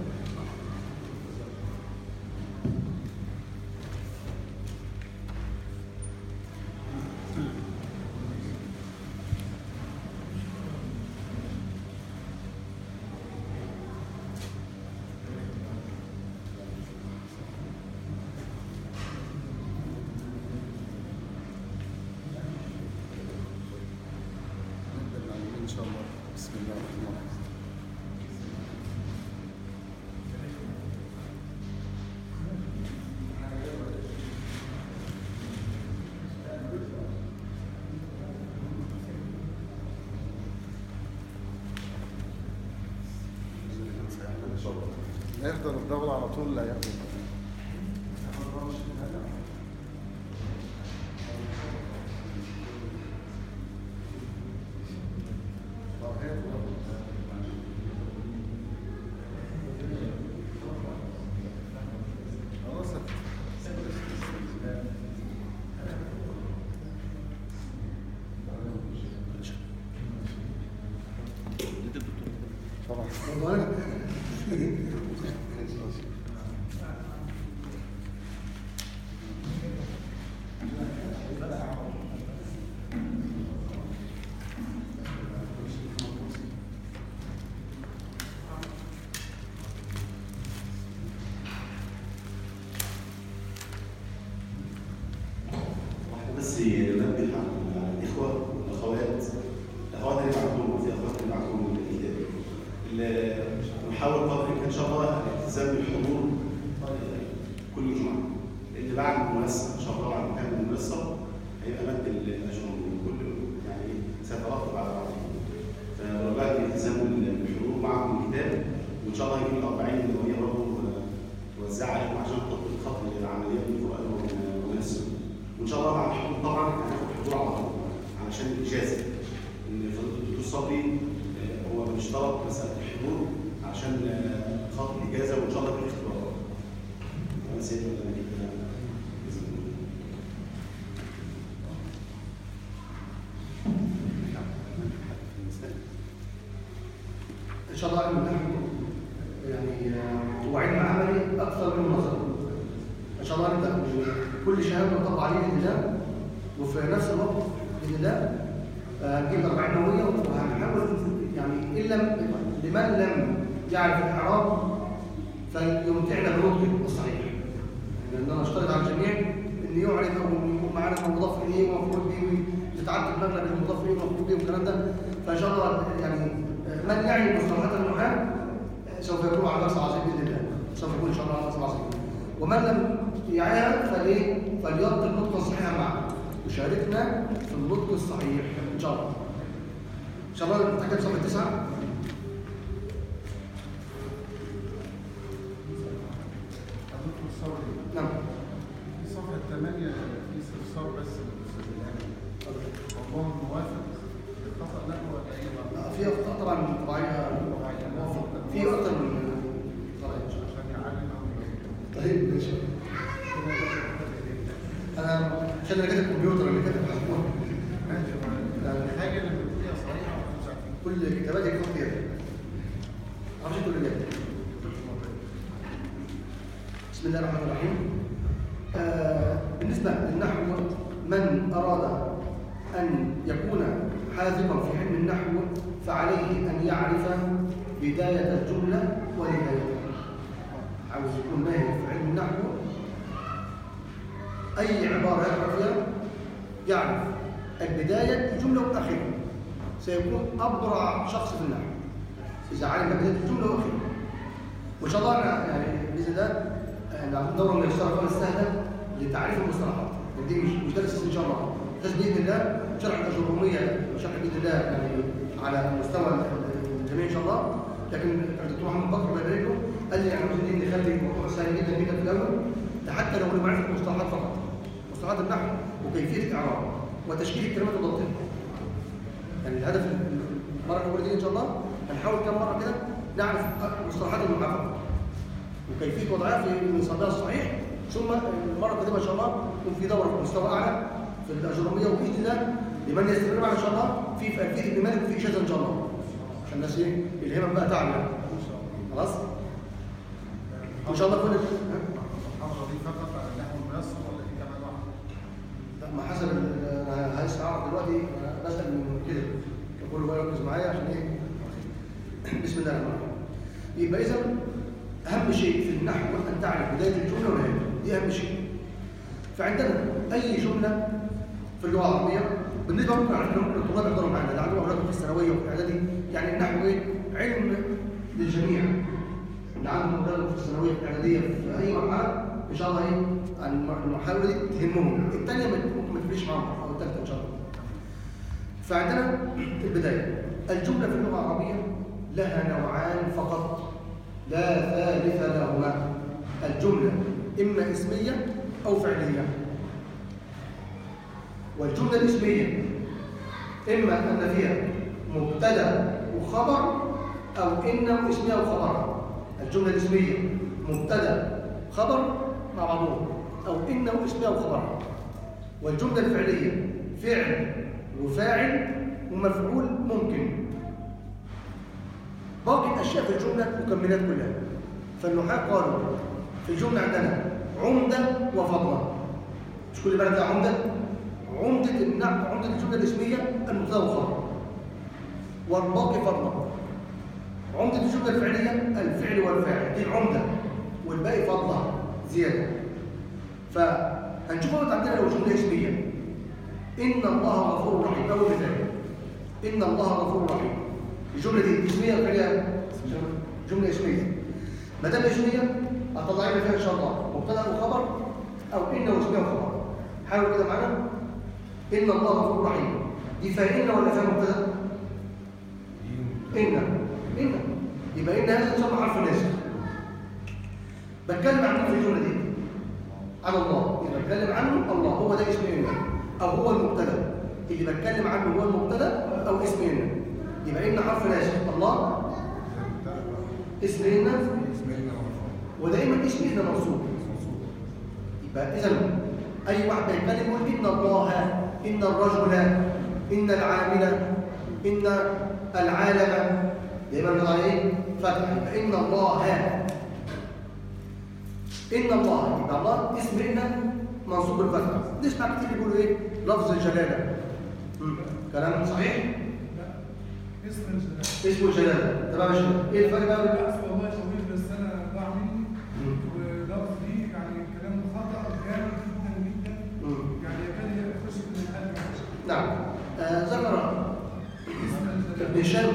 Speaker 2: يقدر الدولة على طول لا يقدر.
Speaker 4: بس ننبه على الاخوه والاخوات، الاخوات اللي بعتوا وفي اخوات اللي بعتوا الكتاب، نحاول قدر الامكان ان شاء الله الالتزام بالحضور كل جمعه. اللي بعد المناسبه ان شاء الله بعد مكان المناسبه هيبقى مد الاجر كل يعني سيترتب على بعض. فرجاء الالتزام بالحضور معكم الكتاب، وان شاء الله هيجيب الأربعين اللي هي برضه توزعها عليكم عشان خاطر العمليه بالقران والمناسبه. وان شاء الله مع الحضور طبعا هناخد حضور على طول علشان الاجازه. ان فضيله الدكتور صبري هو بيشترط مساله الحضور عشان خاطر الاجازه، وان شاء الله في اختبارات. انا سيد ولا انا كده
Speaker 1: ان شاء الله علم النحو يعني هو علم عملي اكثر من نظري. ان شاء الله نبدا كل شهاده نطبق عليه باذن الله، وفي نفس الوقت باذن الله هنجيب أربعين نوويه، وهنحاول يعني ان لم لمن لم يعرف الاعراب فليمتعنا بنطقه الصحيح. لان انا اشترط على الجميع ان يعرف او يكون معانا مضاف اليه ومفعول به، وتتعدد مغلب المضاف اليه ومفعول به والكلام ده. فان شاء الله يعني من يعي مصطلحات النحاة سوف يكون على درس عظيم باذن الله، سوف يكون ان شاء الله على درس عظيم. ومن لم يعيها فليه فلينطق نطقا صحيحا معنا وشاركنا في النطق الصحيح ان شاء الله. ان شاء الله نتحدث صفحه تسعة.
Speaker 2: نعم. في صفحه ثمانية في استفسار بس. هو موافق للخطأ له ولا ايه؟
Speaker 1: آه، في اخطاء طبعا طبيعيه موافق في اكتر من طريقه
Speaker 2: عشان يعلم أو
Speaker 1: طيب ماشي. انا عشان انا كاتب الكمبيوتر اللي كاتب الحكومه
Speaker 2: ماشي. الحاجة اللي بتقولها صحيحة ولا مش عارفين؟
Speaker 1: كل كتاباتي خطيه معرفش تقول لي بسم الله الرحمن الرحيم. آه بالنسبه للنحو من اراد ان يكون حاذقا في علم النحو فعليه ان يعرف بدايه الجمله ونهايتها. عاوز يكون ماهر في علم النحو اي عباره يقرا فيها يعرف البدايه الجمله واخرها، سيكون ابرع شخص في النحو اذا علم بدايه الجمله واخرها. وان شاء الله أنا يعني باذن الله احنا عندنا دوره من الشرح خالص سهله لتعريف المصطلحات، دي مش مش درس ان شاء الله، بس باذن الله شرح الاجروميه شرح باذن الله يعني على مستوى الجميع ان شاء الله. لكن الدكتور محمد بكر الله يبارك له قال لي يعني عاوزين نخلي الموضوع سهل جدا جدا في الاول، ده حتى لو لمعرفه المصطلحات فقط، مصطلحات النحو وكيفيه الاعراب وتشكيل الكلمات وضبطها. يعني الهدف المره الاولى دي ان شاء الله هنحاول كم مره كده نعرف مصطلحات المحافظه وكيفيه وضعها في نصابها الصحيح، ثم المره القادمه ان شاء الله يكون في دوره في مستوى اعلى في الاجروميه وباذن الله لمن يستمر معنا ان شاء الله في في الفيه ابن مالك وفي اجازه ان شاء الله عشان الناس ايه الهمم بقى تعمل خلاص ان شاء الله كل
Speaker 2: المحافظة دي فقط على النحو الميسر ولا في كمان واحدة؟
Speaker 1: ما حسب انا هسمع دلوقتي انا بسال من كده كله بقى يركز معايا عشان ايه بسم الله الرحمن الرحيم. يبقى اذا اهم شيء في النحو ان تعرف بدايه الجمله ونهايتها، دي اهم شيء. فعندنا اي جمله في اللغه العربيه بالنسبه ممكن على فكره ممكن الطلاب يقدروا معانا اللي عندهم اولادهم في الثانويه وفي الاعدادي، يعني النحو ايه علم للجميع اللي عندهم اولادهم في الثانويه في الاعداديه في اي مرحله ان شاء الله ايه المحاوله دي تهمهم، الثانيه ممكن ما تفرقش معاهم او الثالثه ان شاء الله. فعندنا البدايه الجمله في اللغه العربيه لها نوعان فقط لا ثالث لهما. الجمله اما اسميه او فعليه. والجمله الاسميه اما ان فيها مبتدا وخبر او انه اسميه وخبرها. الجمله الاسميه مبتدا خبر مع بعضهم او انه اسميه وخبرها. والجمله الفعليه فعل وفاعل ومفعول ممكن. باقي الاشياء في الجمله مكملات كلها. فالنحاة قالوا في الجمله عندنا عمده وفضله. مش كل بلد لها عمده. عمده النحو عمده الجمله الاسميه المبتدا والخبر والباقي فضله. عمده الجمله الفعليه الفعل والفاعل دي العمده والباقي فضله زياده. فهنشوف عندنا لو جمله اسميه ان الله غفور رحيم اول مثال ان الله غفور رحيم. الجمله دي اسميه ولا فعليه؟ جمله اسميه. ما دام اسميه هطلع لنا فيها ان شاء الله مبتدا وخبر او انه اسميه وخبر. حاول كده معانا ان الله غفور رحيم دي فيها ان ولا فيها مبتدا؟ ان ان يبقى ان هذا يسمى حرف ناسخ. بتكلم عن في الجمله دي عن الله، يبقى بتكلم عنه الله هو ده اسم ان او هو المبتدا اللي بتكلم عنه هو المبتدا او اسم ان. يبقى ان حرف ناسخ الله اسم ان ودائما اسم ان منصوب. يبقى اذا اي واحد بيتكلم يقول ان الله ان الرجل ان العامل ان العالم دايما بنضع ايه فتح. يبقى ان الله ان الله يبقى الله اسم ان منصوب بالفتحه. نسمع كتير بيقولوا ايه لفظ الجلاله. كلام صحيح؟
Speaker 5: لا اسم الجلاله
Speaker 1: اسم الجلاله تمام يا شباب. ايه الفرق بقى بين
Speaker 5: اسم والله طويل بس انا ضاع مني ولفظ دي يعني كلام خطا جامد جدا جدا يعني يكاد يخش من القلب.
Speaker 1: نعم آه ذكر ابن هشام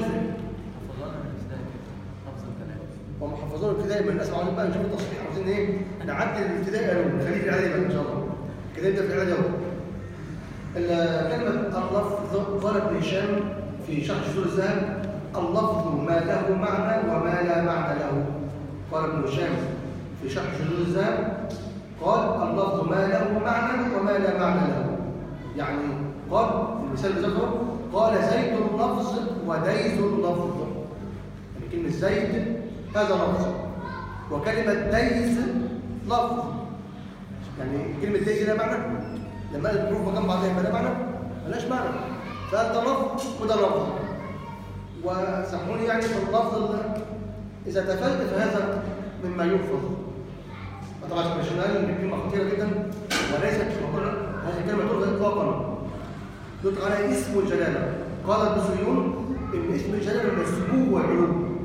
Speaker 1: ومحفظون الابتدائي من الناس عاوزين بقى نشوف التصحيح عاوزين ايه نعدل الابتدائي قالوا نخليه في الاعدادي بقى ان شاء الله كده يبدا في الاعدادي اهو. كلمه اللفظ قال ابن هشام في شرح جذور الذهب اللفظ ما له معنى وما لا معنى له. قال ابن هشام في شرح جذور الذهب قال اللفظ ما له معنى وما لا معنى له. يعني قال المثال اللي ذكره قال زيد لفظ وديز لفظ. يعني كلمة زيد هذا لفظ، وكلمة ديز لفظ. يعني كلمة ديز لها معنى؟ لما قالت الحروف جنب بعضها يبقى لها معنى؟ ملهاش معنى. فقال ده لفظ وده لفظ. وسامحوني يعني في اللفظ اللي إذا تفلت فهذا مما يلفظ. طبعا عشان قال ان الكلمه خطيره جدا وليست مقوله، هذه الكلمه تلغى اطلاقا. يطلق عليها اسم الجلاله. قال البصريون ان اسم الجلاله مسبوق وعلوم.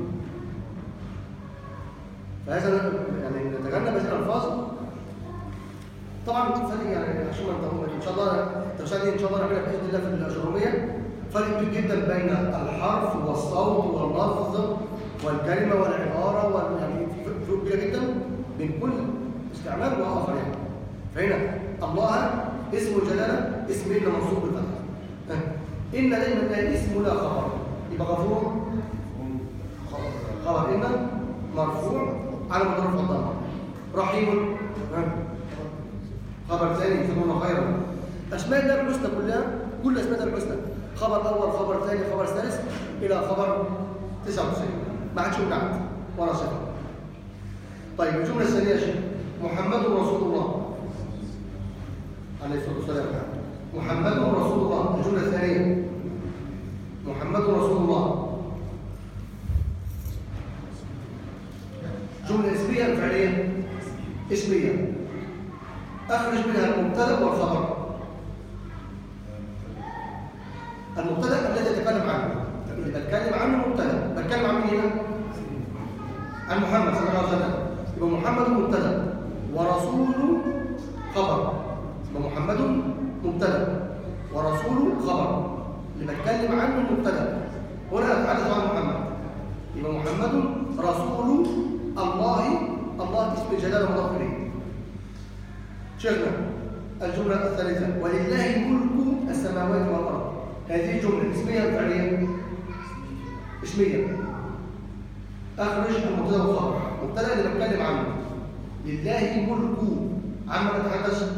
Speaker 1: فهذا يعني نتجنب هذه الالفاظ. طبعا فرق يعني عشان ان شاء الله التوسعه دي ان شاء الله نعملها باذن الله في الاجروميه. فرق كبير جدا بين الحرف والصوت واللفظ والكلمه والعباره وال يعني في فروق كبيره جدا بين كل استعمال واخر يعني. فهنا الله اسم الجلاله اسم ان منصوب بالفتح. ان دايما ده اسم لا خبر، يبقى غفور خبر ان مرفوع على مدار الضمه. رحيم خبر ثاني يكون خيرا. اسماء الله الحسنى كلها كل اسماء الله الحسنى خبر اول خبر ثاني خبر ثالث الى خبر تسعة وتسعين ما عادش نعت ولا صفه. طيب الجمله الثانيه يا شيخ محمد رسول الله عليه الصلاه والسلام. محمد رسول الله الجمله الثانيه محمد رسول الله جمله اسميه ام فعليه؟ اسميه. اخرج منها المبتدا والخبر. المبتدا الذي يتكلم عنه اللي بتكلم عنه مبتدا. بتكلم عن مين هنا؟ عن محمد صلى الله عليه وسلم. يبقى محمد مبتدا ورسول خبر. يبقى محمد مبتدا ورسول خبر. اللي بتكلم عنه مبتدا هنا اتحدث عن محمد. يبقى محمد رسول الله. الله اسم الجلاله مضاف اليه. شيخنا الجمله الثالثه ولله ملك السماوات والارض. هذه جمله اسميه ام فعليه؟ اسميه. اخرج المبتدا والخبر. المبتدا اللي بتكلم عنه لله ملك عما نتحدث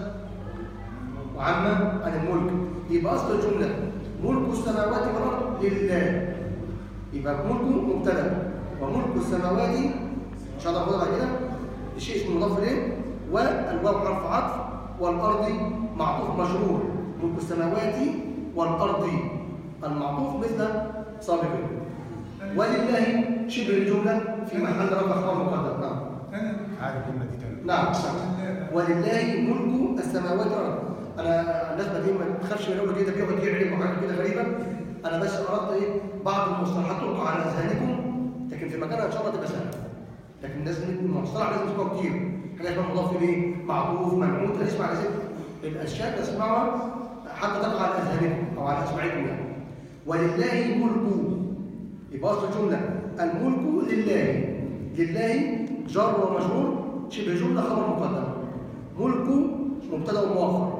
Speaker 1: وعما عن الملك. يبقى اصل الجمله ملك السماوات والارض لله. يبقى ملك مبتدا وملك السماوات ان شاء الله ناخدها بعد كده الشيء اسمه مضاف اليه والواو حرف عطف والارض معطوف مجرور. ملك السماوات والارض المعطوف مثل سابقا. ولله شبه الجمله في محل رفع خبر مقدم. نعم
Speaker 2: عارف الجمله دي تاني.
Speaker 1: نعم ولله ملك السماوات والارض. انا الناس دي ما تخافش من اول كده بيقعد يعلم وحاجات كده غريبه. انا بس اردت ايه بعض المصطلحات تلقى على اذهانكم لكن في مكانها ان شاء الله تبقى سهله. لكن لازم المصطلح لازم تبقى كتير. حاجه اسمها مضاف اليه معطوف منعوت هنسمع على ذكر الاشياء تسمعها حتى تقع على اذهانكم او على اسماعكم يعني. ولله ملك. يبقى اصل الجمله الملك لله. لله جار ومجرور شبه جمله خبر مقدم. ملك مبتدا ومؤخر.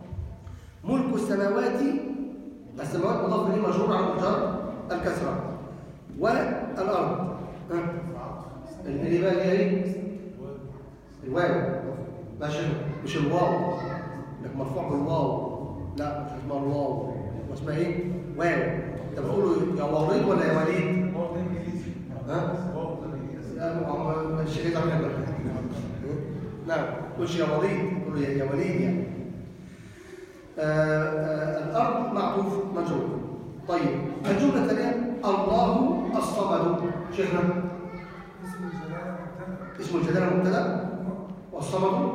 Speaker 1: ملك السماوات السماوات مضاف اليه مجرور على الجر الكسره. والارض اللي بقى هي ايه؟ الواو. ماشي مش الواو انك مرفوع بالواو. لا مش اسمها الواو واسمها ايه؟ واو. انت بتقول يا وليد ولا يا وليد؟
Speaker 3: واو انجليزي.
Speaker 1: ها؟
Speaker 3: واو انجليزي.
Speaker 1: لا الشيخ يزعل منك. نعم قولش يا وليد قول يا وليد يعني. آآ آآ الارض معطوف مجرور. طيب الجمله الثانيه الله الصمد. شيخنا
Speaker 5: اسم الجلاله مبتدا.
Speaker 1: اسم الجلاله مبتدا والصمد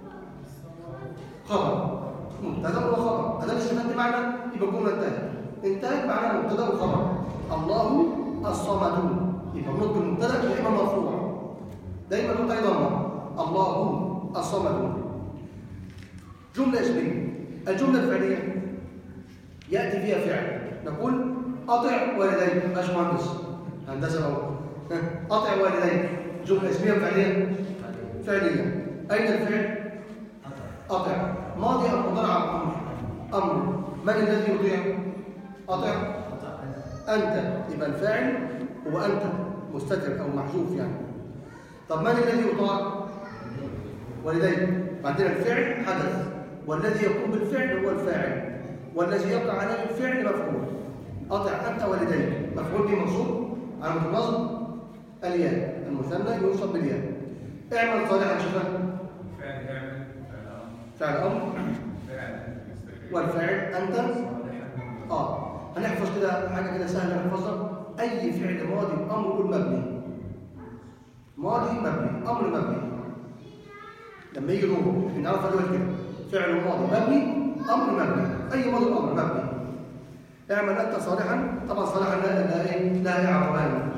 Speaker 1: خبر. مبتدا وخبر. هذا الاستفهام بمعنى يبقى الجمله انتهت. انتهت معنى مبتدا وخبر. الله الصمد. يبقى النطق المبتدا دائما مرفوع. دائما نقطه ضمه. الله الصمد. جمله اسميه. الجمله الفعليه ياتي فيها فعل. نقول اطع والديك. باشمهندس هندسه اهو. اطع والديك. جمله اسميه فعليه؟ فعليه. اين الفعل؟ اطع. ماضي ام مضارع ام امر؟ امر. من الذي يطيع؟ اطع انت. يبقى الفاعل هو انت مستتر او محذوف يعني. طب من الذي يطاع؟ والديك. بعدين الفعل حدث والذي يقوم بالفعل هو الفاعل والذي يقع عليه الفعل مفعول. أطع أنت والديك مفعول به منصوب علامة النصب الياء، المثنى ينصب بالياء. اعمل صالحا شوفها
Speaker 3: فعل اعمل
Speaker 1: فعل أمر
Speaker 3: فعل
Speaker 1: والفاعل أنت. آه هنحفظ كده حاجة كده سهلة نحفظها. أي فعل ماضي أمر قول مبني، ماضي مبني أمر مبني. لما يجي نور نعرف دلوقتي كده فعل ماضي مبني أمر مبني، أي ماضي أمر مبني. اعمل أنت صالحا، طبعا صالحا لا إيه لا إعرابان،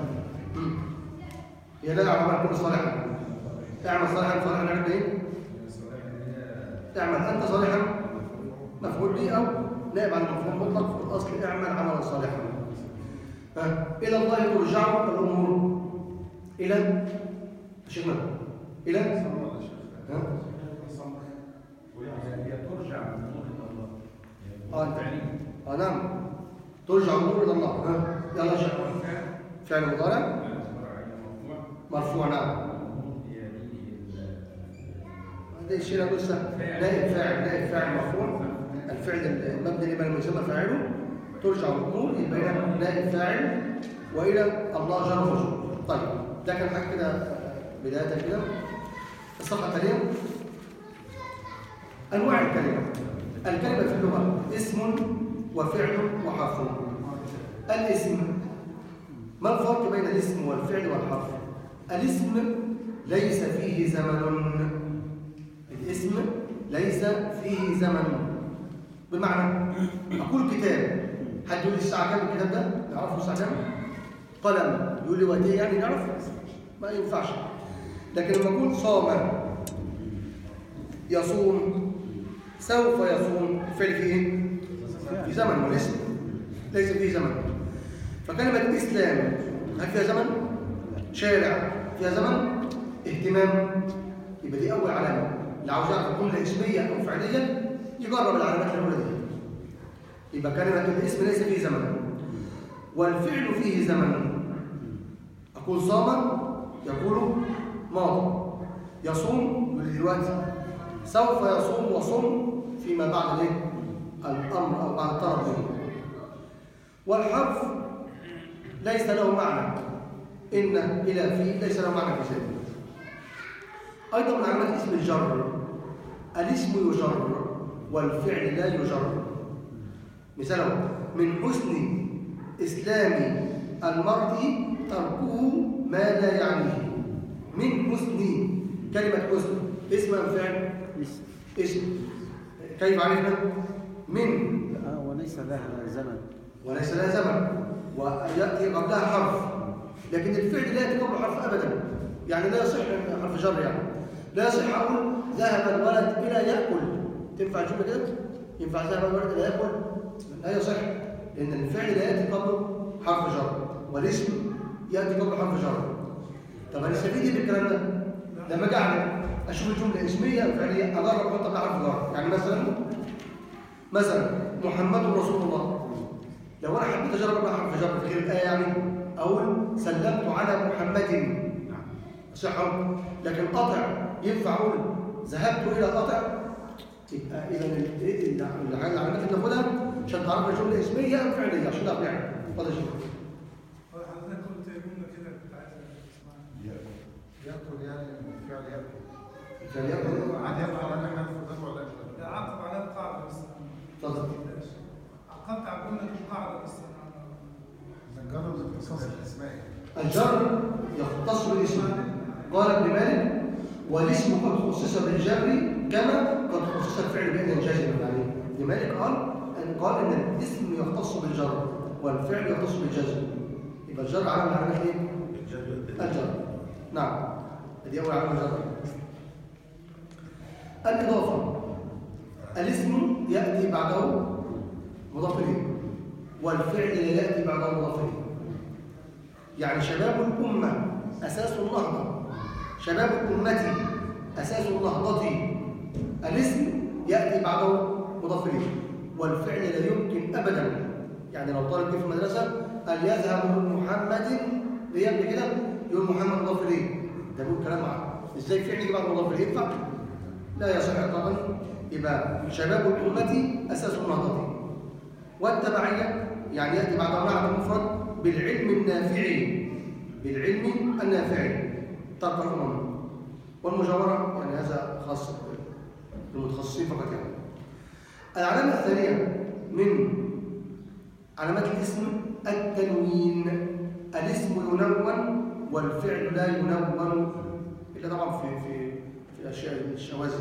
Speaker 1: هي لا إعرابان كل صالحا. اعمل صالحا صالحا نعمل إيه؟ اعمل أنت صالحا مفعول به أو نائب عن المفعول مطلق في الأصل اعمل عملا صالحا. إلى الله ترجع الأمور. إلى شيخنا إلى
Speaker 2: صلى الله عليه
Speaker 1: ها؟
Speaker 3: هي ترجع الامور الى الله.
Speaker 1: اه انت اه نعم ترجع الامور الى الله. ها يلا شيخ. فعل مضارع مرفوع. نعم هذا الشيء نقول سهل. نائب فاعل نائب فاعل مرفوع. الفعل المبني لمن يسمى فاعله ترجع الامور يبقى نائب فاعل والى الله جل وعلا. طيب ده كان حاجه كده بدايه كده. الصفحه التاليه انواع الكلمه. الكلمه في اللغه اسم وفعل وحرف. الاسم ما الفرق بين الاسم والفعل والحرف؟ الاسم ليس فيه زمن. الاسم ليس فيه زمن بمعنى اقول كتاب، حد يقول لي الساعه كام الكتاب ده؟ نعرفه الساعه كام؟ قلم يقول لي وقت ايه يعني نعرف؟ ما ينفعش. لكن لما اقول صام يصوم سوف يصوم الفعل فيه ايه؟ في زمن. والاسم ليس فيه زمن. فكلمه اسلام هل فيها زمن؟ شارع فيها زمن؟ اهتمام. يبقى دي اول علامه. اللي عاوز يعرف جمله اسميه او فعليه يجرب العلامات الاولى دي. يبقى كلمه الاسم ليس فيه زمن. والفعل فيه زمن. اقول صام يقول ماضي، يصوم يقول دلوقتي، سوف يصوم وصم فيما بعد الايه؟ الامر او بعد الطلب به. والحرف ليس له معنى. ان الى في ليس له معنى في ذلك. ايضا من علامات اسم الجر الاسم يجر والفعل لا يجر. مثاله من حسن اسلام المرء تركه ما لا يعنيه. من حسن كلمه حسن اسم ام فعل؟ اسم. كيف عرفنا؟ من
Speaker 6: آه وليس لها زمن.
Speaker 1: وليس لها زمن وياتي قبلها حرف، لكن الفعل لا ياتي قبل حرف ابدا. يعني لا يصح حرف جر. يعني لا يصح اقول ذهب الولد الى ياكل. تنفع الجمله كده؟ ينفع ذهب الولد الى ياكل؟ لا يصح، لان الفعل لا ياتي قبل حرف جر والاسم ياتي قبل حرف جر. طب هنستفيد ايه بالكلام ده؟ لما اجي اعمل اشوف الجمله اسميه او فعليه اجرب احط قبلها حرف جر. يعني مثلا مثلا محمد رسول الله، لو انا حبيت اجرب قبلها حرف جر في غير الايه يعني اقول سلمت على محمد صح. لكن قطع ينفع اقول ذهبت الى قطع؟ يبقى اذا العلامات اللي ناخدها عشان تعرف الجمله اسميه ام فعليه عشان نعرف نعمل. اتفضل يا شيخ.
Speaker 5: حضرتك قلت جمله كده كنت عايز اسمعها.
Speaker 2: ياكل يعني الفعل ياكل.
Speaker 1: الفعل ياكل
Speaker 2: عاد يفعل انا حرف ضرب ولا
Speaker 5: لا عقب على القاعده بس.
Speaker 1: اتفضل.
Speaker 5: عقبت على الجمله القاعده بس.
Speaker 2: نجرب الاختصاص الاسمائي.
Speaker 1: الجر يختص بالاسم. قال ابن مالك والاسم قد خصص بالجر كما قد خصص الفعل بأن جازما. يعني ابن مالك قال ان قال ان الاسم يختص بالجر والفعل يختص بالجزم. يبقى الجر علامه من علامات ايه؟ الجر. نعم دي اول علامه الجر. الاضافه الاسم ياتي بعده مضاف اليه والفعل لا ياتي بعده مضاف اليه. يعني شباب الامه اساس النهضه، شباب امتي اساس النهضه. الاسم ياتي بعده مضاف اليه والفعل لا يمكن ابدا. يعني لو طالب في المدرسه قال يذهب محمد ليبني كده يقول محمد مضاف اليه، ده بيقول كلام معاه. ازاي فعل يجي بعد مضاف اليه؟ ينفع؟ لا يصح اطلاقا. يبقى شباب امتي اساس النهضه. والتبعية يعني يأتي بعد المعنى المفرد بالعلم النافع بالعلم النافع ترك الأمم. والمجاورة يعني هذا خاص بالمتخصصين فقط يعني. العلامة الثانية من علامات الاسم التنوين. الاسم ينون والفعل لا ينون إلا طبعا في في في الأشياء الشواذ.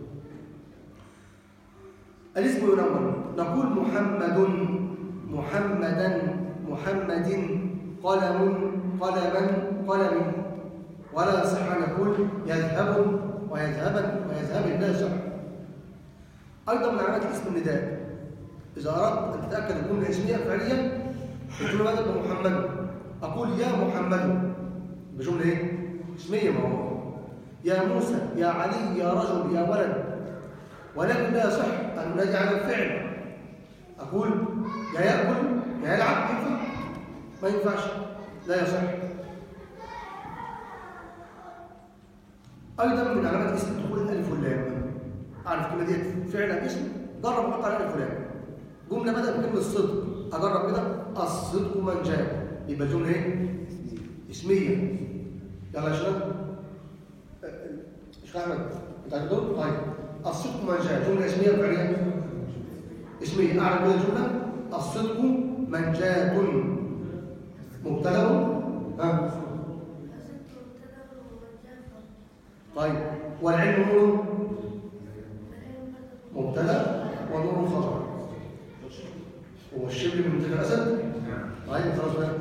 Speaker 1: الاسم ينون نقول محمد محمدا محمد قلم قلما قلم، ولا يصح أن نقول يذهب ويذهبا ويذهب لا يصح. أيضا من علامات الاسم النداء. إذا أردت أن تتأكد الجملة اسمية فعليا الجملة بدأت بمحمد، أقول يا محمد بجملة إيه؟ اسمية. ما هو يا موسى يا علي يا رجل يا ولد، ولكن لا يصح أن ننادي على الفعل. أقول يا يأكل يا يلعب، ينفع؟ ما ينفعش، لا يصح. أيضا من علامات الاسم تقول الألف واللام. أعرف كلمة دي فعلا اسم، جرب وقع على الألف واللام. جملة بدأت بكلمة الصدق، أجرب كده الصدق من جاء، يبقى جملة إيه؟ اسمية. يلا يا شباب. شيخ أحمد أنت هتقول؟ طيب الصدق من جاء جملة اسمية وفعلية؟ اسمية. أعرف كده الجملة الصدق من جاء مبتدأ. ها طيب والعلم نور مبتدأ ونور خبر. هو الشبل من منتج الأسد؟ طيب خلاص بقى.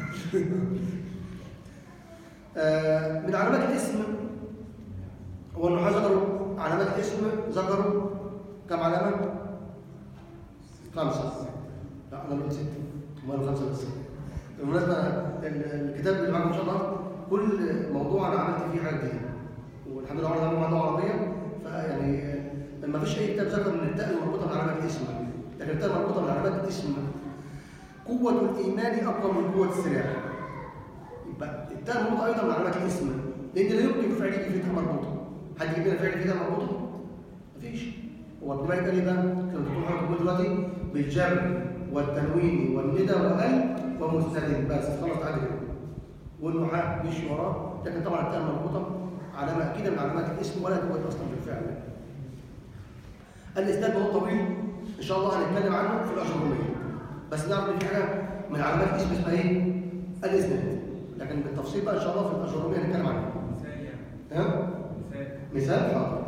Speaker 1: آه من علامات الاسم هو النحاة ذكروا علامات الاسم، ذكروا كم علامة؟ خمسة. لا أنا قلت ستة، امال خمسة بس. بالمناسبة الكتاب اللي معاكم إن شاء الله كل موضوع أنا عملت فيه حاجة جديدة، والحمد لله أنا موضوع عربية، فيعني ما فيش أي كتاب ذكر من التاء المربوطة بعلامات الاسم، لكن التاء المربوطة بعلامات الاسم. قوة الإيمان أقوى من قوة السلاح. يبقى التاء المربوطة أيضا من علامات الاسم، لأن لا يمكن فعل يجي فيه تاء مربوطة. حد يجيب لنا فعل فيه تاء مربوطة؟ مفيش. هو ابن مالك قال لي بقى كانوا بتقول حضرتك دلوقتي بالجر والتنوين والندى وال ومستند بس خلاص تعالى كده. والنحاة مش وراه، لكن طبعا التاء المربوطة علامة أكيدة من علامات الاسم ولا توجد أصلا في الفعل. الإسناد هو طويل إن شاء الله هنتكلم عنه في الأجرومية، بس نعرف إن في حاجة من علامات الاسم اسمها إيه؟ الإسناد، لكن بالتفصيل بقى إن شاء الله في الأجرومية هنتكلم عنها.
Speaker 3: مثال يعني.
Speaker 1: ها؟ مثال حاضر.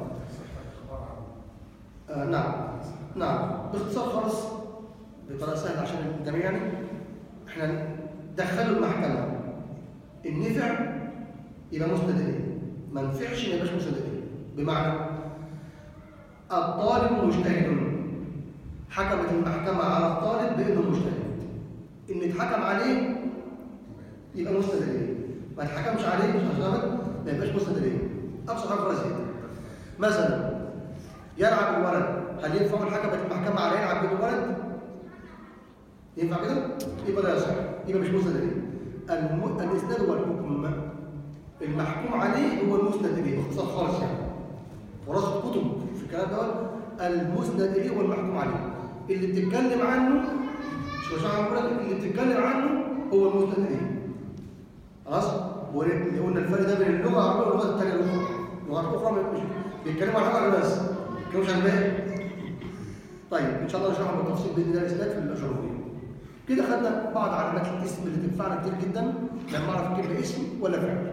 Speaker 1: آه نعم نعم باختصار خالص بطريقة سهلة عشان الجميع يعني إحنا دخلوا المحكمة النفع يبقى مسند إليه، ما نفعش ما يبقاش مسند إليه. بمعنى الطالب مجتهد، حكمت المحكمة على الطالب بأنه مجتهد، إن اتحكم عليه يبقى مسند إليه، ما اتحكمش عليه مش هشتغل ما يبقاش مسند إليه. أبسط حاجة رزيد مثلا يلعب الولد، هل ينفع الحكمة المحكمة على يلعب بالولد؟ ينفع كده؟ يبقى لا يصح، يبقى مش مسند إليه. الم... الإسناد هو الحكم، المحكوم عليه هو المسند إليه باختصار خالص يعني. ورصد كتب في الكلام ده المسند إليه هو المحكوم عليه. اللي بتتكلم عنه مش مش هقول لك اللي بتتكلم عنه هو المسند إليه. خلاص؟ وقلنا الفرق ده بين اللغة العربية واللغة الثانية الأخرى. اللغات الأخرى مش بيتكلموا عن حاجة بس، ما بيتكلموش عن باقي. طيب إن شاء الله نشرحها بالتفصيل بإذن الله الإسناد في الأجرومية. كده خدنا بعض علامات الاسم اللي تنفعنا كتير جدا لما نعرف كلمة اسم ولا فعل.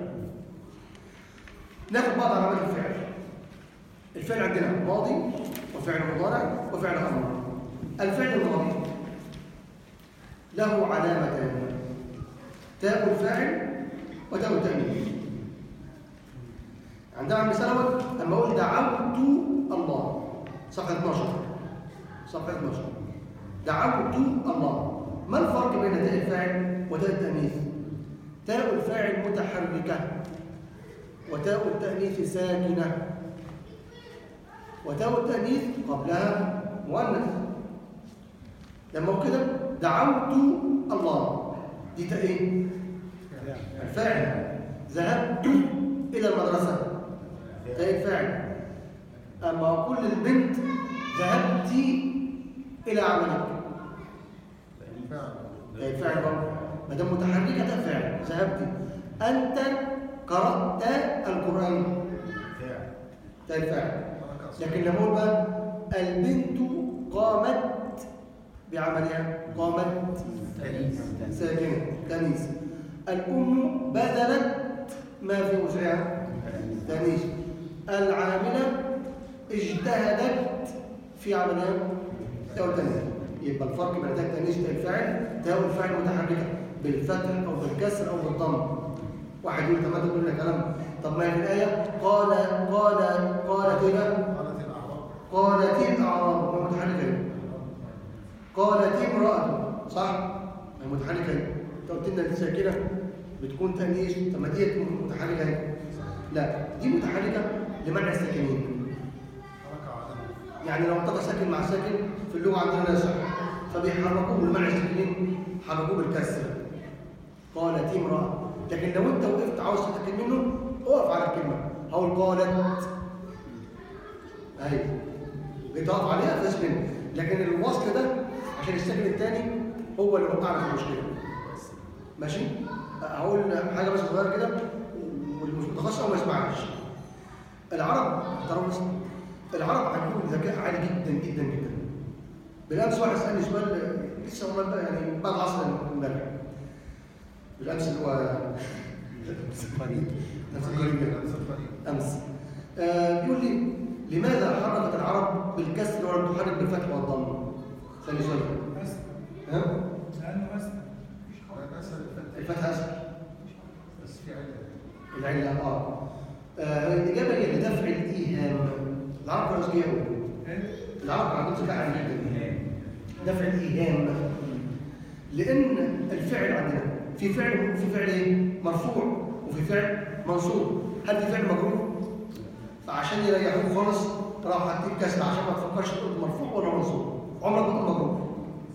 Speaker 1: ناخد بعض علامات الفعل. الفعل عندنا ماضي وفعل مضارع وفعل امر. الفعل الماضي له علامتان، تاء الفاعل وتاء التأنيث. عندنا مثال اول اما اقول دعوت الله، صفحه اثناشر صفحه اثناشر دعوت الله. ما الفرق بين تاء الفاعل وتاء التأنيث؟ تاء الفاعل متحركة وتاء التأنيث ساكنة، وتاء التأنيث قبلها مؤنث. لما كده دعوت الله دي تاء ايه؟ الفاعل. ذهبت إلى المدرسة تاء الفاعل. أما أقول للبنت ذهبت إلى عملك
Speaker 2: فعلا.
Speaker 1: ده الفعل برضه. ما دام متحركه ده فعل. ذهبت انت قرات القران
Speaker 2: فعل.
Speaker 1: ده الفعل. لكن لما اقول بقى البنت قامت بعملها، قامت ساكنه تانيث. الام بذلت ما في وسعها تانيث. العامله اجتهدت في عملها تاء التانيث. يبقى الفرق بين تاء التانيث وتاء الفاعل، تاء الفاعل متحركه بالفتح او بالكسر او بالضم. واحد يقول طب ما تقول لنا كلام، طب ما هي في الايه قال قال قالت ايه بقى؟
Speaker 2: قالت الاعراب.
Speaker 1: قالت الاعراب ما متحركه. قالت امراه صح؟ ما متحركه. انت قلت لنا دي ساكنه بتكون تانيث، طب ما دي متحركه. لا دي متحركه لمنع الساكنين. يعني لو انطق ساكن مع ساكن في اللغه عندنا لا يصح، فبيحركوه لمنع الساكنين، حركوه بالكسر. قالت امراه. لكن لو انت وقفت عاوز تتاكد منه اقف على الكلمه، هقول قالت اهي بتقف عليها فاش منه. لكن الوصل ده عشان الساكن الثاني هو اللي وقعنا في المشكله. ماشي؟ هقول حاجه بس صغيره كده والمتخصص ما يسمعش. العرب ترى العرب عندهم ذكاء عالي جدا جدا جدا. بالامس واحد سالني سؤال لسه والله يعني بعد العصر امبارح. بالامس اللي هو قريب امس قريب امس آه بيقول لي لماذا حركت العرب بالكسر ولم تحرك بالفتح والضم؟ ثاني سؤال. ها؟
Speaker 5: لانه اسهل.
Speaker 2: اسهل
Speaker 1: الفتح اسهل.
Speaker 2: بس في علة.
Speaker 1: العله اه. آه الاجابه هي لدفع الايهام. العرب كانوا اذكياء قوي. العرب عندهم ذكاء عالي جدا. دفع الايهام. لان الفعل عندنا في فعل وفي فعل ايه؟ مرفوع وفي فعل منصوب. هل في فعل مجرور؟ فعشان يريحوك خالص راح هديك كسر عشان ما تفكرش تقول مرفوع ولا منصوب. عمرك ما تقول مجرور.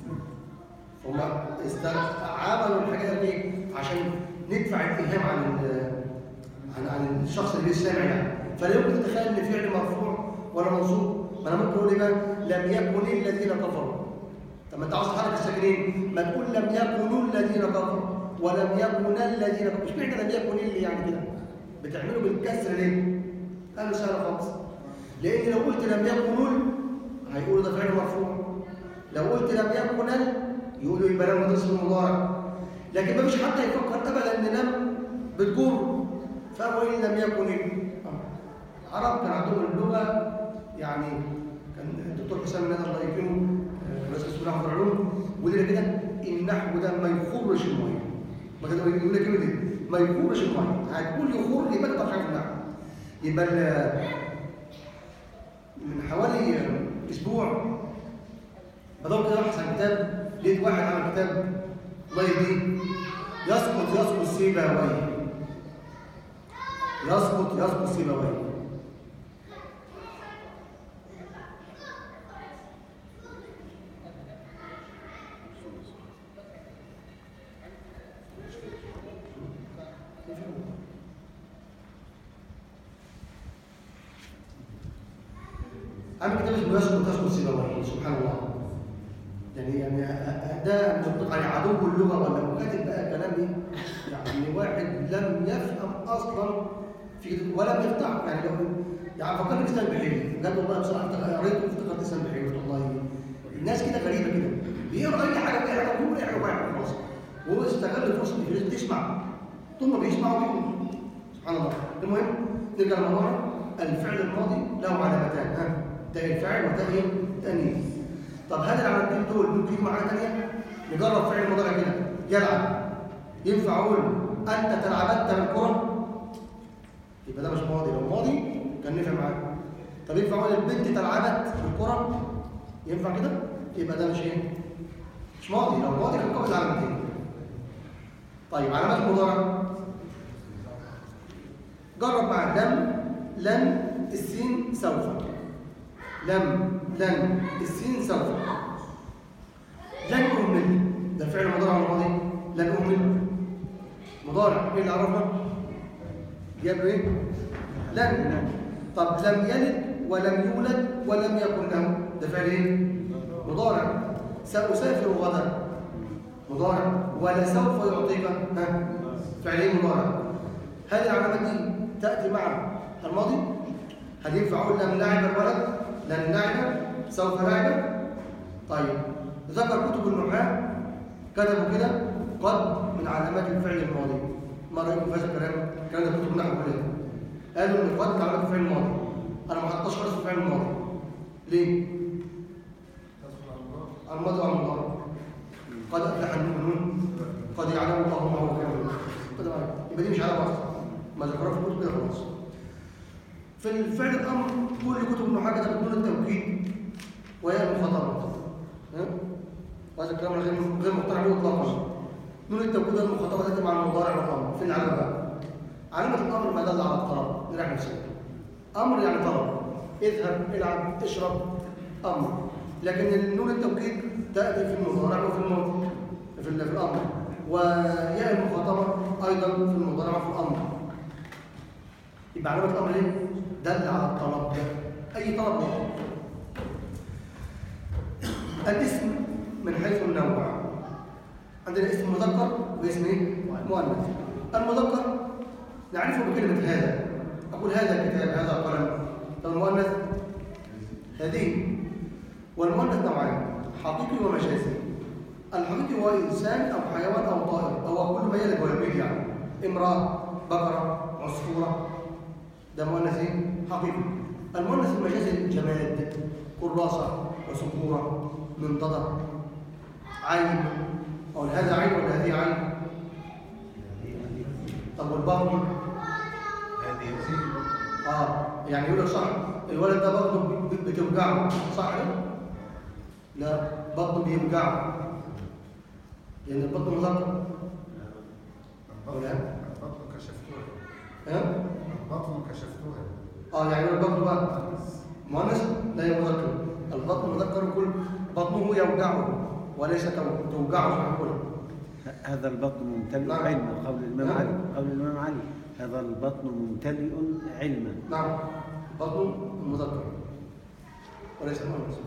Speaker 1: هم عملوا الحاجات دي عشان ندفع الايهام عن عن عن الشخص اللي سامع يعني. فلا يمكن تتخيل ان فعل مرفوع ولا منصوب. ما انا ممكن اقول ايه بقى؟ لم يكن الذين كفروا. طب ما انت عاوز تحرك الساكنين ما تقول لم يكونوا الذين كفروا ولم يكن الذين كفروا. مش معنى لم يكن اللي يعني كده بتعمله بالكسر ليه؟ قالوا سهل خالص. لان لو قلت لم يكونوا هيقولوا ده فعل مرفوع. لو قلت لم يكن يقولوا يبقى لم تصل المضارع. لكن ما فيش حد يفكر ابدا ان لم بتجر. فهو ان لم يكن العرب كان عندهم اللغه يعني. كان الدكتور حسام النادي الله يكرمه رئيس قسم النحو والعلوم ودي كده النحو ده ما يخرش الميه. ما كده يقول لك كلمه دي ما يخرش الميه. هتقول يخر يبقى انت بتعرف النحو. يبقى من حوالي اسبوع بدور كده ابحث عن كتاب لقيت واحد عمل كتاب الله يهديه يسقط يسقط سيبويه. يسقط يسقط سيبويه. عامل كتاب اسمه يسقط يسقط سيبويه. سبحان الله. يعني يعني ده منطق على عدو اللغه ولا كاتب بقى كلام ايه؟ يعني واحد لم يفهم اصلا في ولم يفتح يعني لو يعني فكرني باسلام بحيري بجد والله بصراحه قريته وافتكرت اسلام بحيري والله الناس كده غريبه كده بيقرا اي حاجه اي حاجه بيقول اي حاجه خلاص وهو استغل الفرصه اللي تسمع طول ما بيسمعوا بيقولوا سبحان الله. المهم نرجع لموضوعنا. الفعل الماضي له علامتان ها تاء الفاعل وتاء ايه؟ تانيث. طب هل العلامتين دول ممكن يجوا معانا ثانيه؟ نجرب فعل مضارع كده يلعب. ينفع اقول انت تلعبت بالكره؟ يبقى ده مش ماضي. لو ماضي كان نفع معاك. طب ينفع اقول البنت تلعبت بالكره؟ ينفع كده؟ يبقى ده مش ايه؟ مش ماضي. لو ماضي كان قبل علامتين. طيب علامات مضارع جرب معاك لم لن السين سوف. لم لن السين سوف. لن أهمل ده فعل مضارع ولا ماضي؟ لن أهمل مضارع. ايه اللي عرفنا؟ جاب ايه؟ لن. طب لم يلد ولم يولد ولم يكن له ده فعل ايه؟ مضارع. سأسافر غدا. مضارع ولا سوف يعطيك ها فعلين مضارع. هل العلامات دي تأتي مع الماضي؟ هل ينفع أقول لن لعب الولد؟ لن لعب سوف لعب؟ طيب ذكر كتب النحاة كتبوا كده قد من علامات الفعل الماضي. ما رأيكم في هذا الكلام؟ الكلام ده كتب النحو كلها قالوا إن قد من علامات الفعل الماضي. أنا ما حطيتش خالص في الفعل الماضي. ليه؟ على الماضي وعلى المضارع. قد أفلح المؤمنون قد يعلم الله ما هو كامل. قد معي يبقى دي مش علامة أصلا. ما ذكرها في الكتب كده خلاص. في الفعل الأمر كل كتب النحاة كده بتقول التوكيد وهي المخاطبة. وهذا الكلام غير غير مقتنع به اطلاقا. نون التوكيد والمخاطبه تاتي مع المضارع والامر. فين العلامه بقى؟ علامه الامر ما دل على الطلب. نريح نفسنا. امر يعني طلب. اذهب، العب، اشرب، امر. لكن نون التوكيد تاتي في المضارع وفي الماضي في الامر. وياء المخاطبه ايضا في المضارع وفي الامر. يبقى علامه الامر ايه؟ دل على الطلب. اي طلب مطلوب. الاسم من حيث النوع. عندنا اسم مذكر واسم ايه؟ مؤنث. المذكر نعرفه بكلمة هذا. أقول هذا كتاب، هذا قلم. طب المؤنث هذه. والمؤنث نوعين، حقيقي ومجازي. الحقيقي هو إنسان أو حيوان أو طائر، أو كل ما يلد ويبيض يعني. امرأة، بقرة، عصفورة. ده مؤنث ايه؟ حقيقي. المؤنث المجازي جماد، كراسة وسبورة، منضدة، عين. أو هذا عين ولا هذه عين؟ طب والبطن؟
Speaker 2: هذه زين.
Speaker 1: اه يعني يقول لك صح الولد ده بطنه بتوجعه، صح كده؟ لا، بطنه بيوجعه. لأن البطن مذكر. ولا؟
Speaker 2: البطن كشفتوها.
Speaker 1: ها؟
Speaker 2: البطن كشفتوها.
Speaker 1: اه يعني يقول البطن بقى مؤنث؟ لا، هي مذكر. البطن مذكر وكل بطنه يوجعه وليس توجعه.
Speaker 6: هذا البطن ممتلئ
Speaker 1: نعم.
Speaker 6: علما. قول الإمام
Speaker 1: نعم.
Speaker 6: علي قول الإمام علي هذا البطن ممتلئ علما.
Speaker 1: نعم، بطن مذكر وليس مؤنث.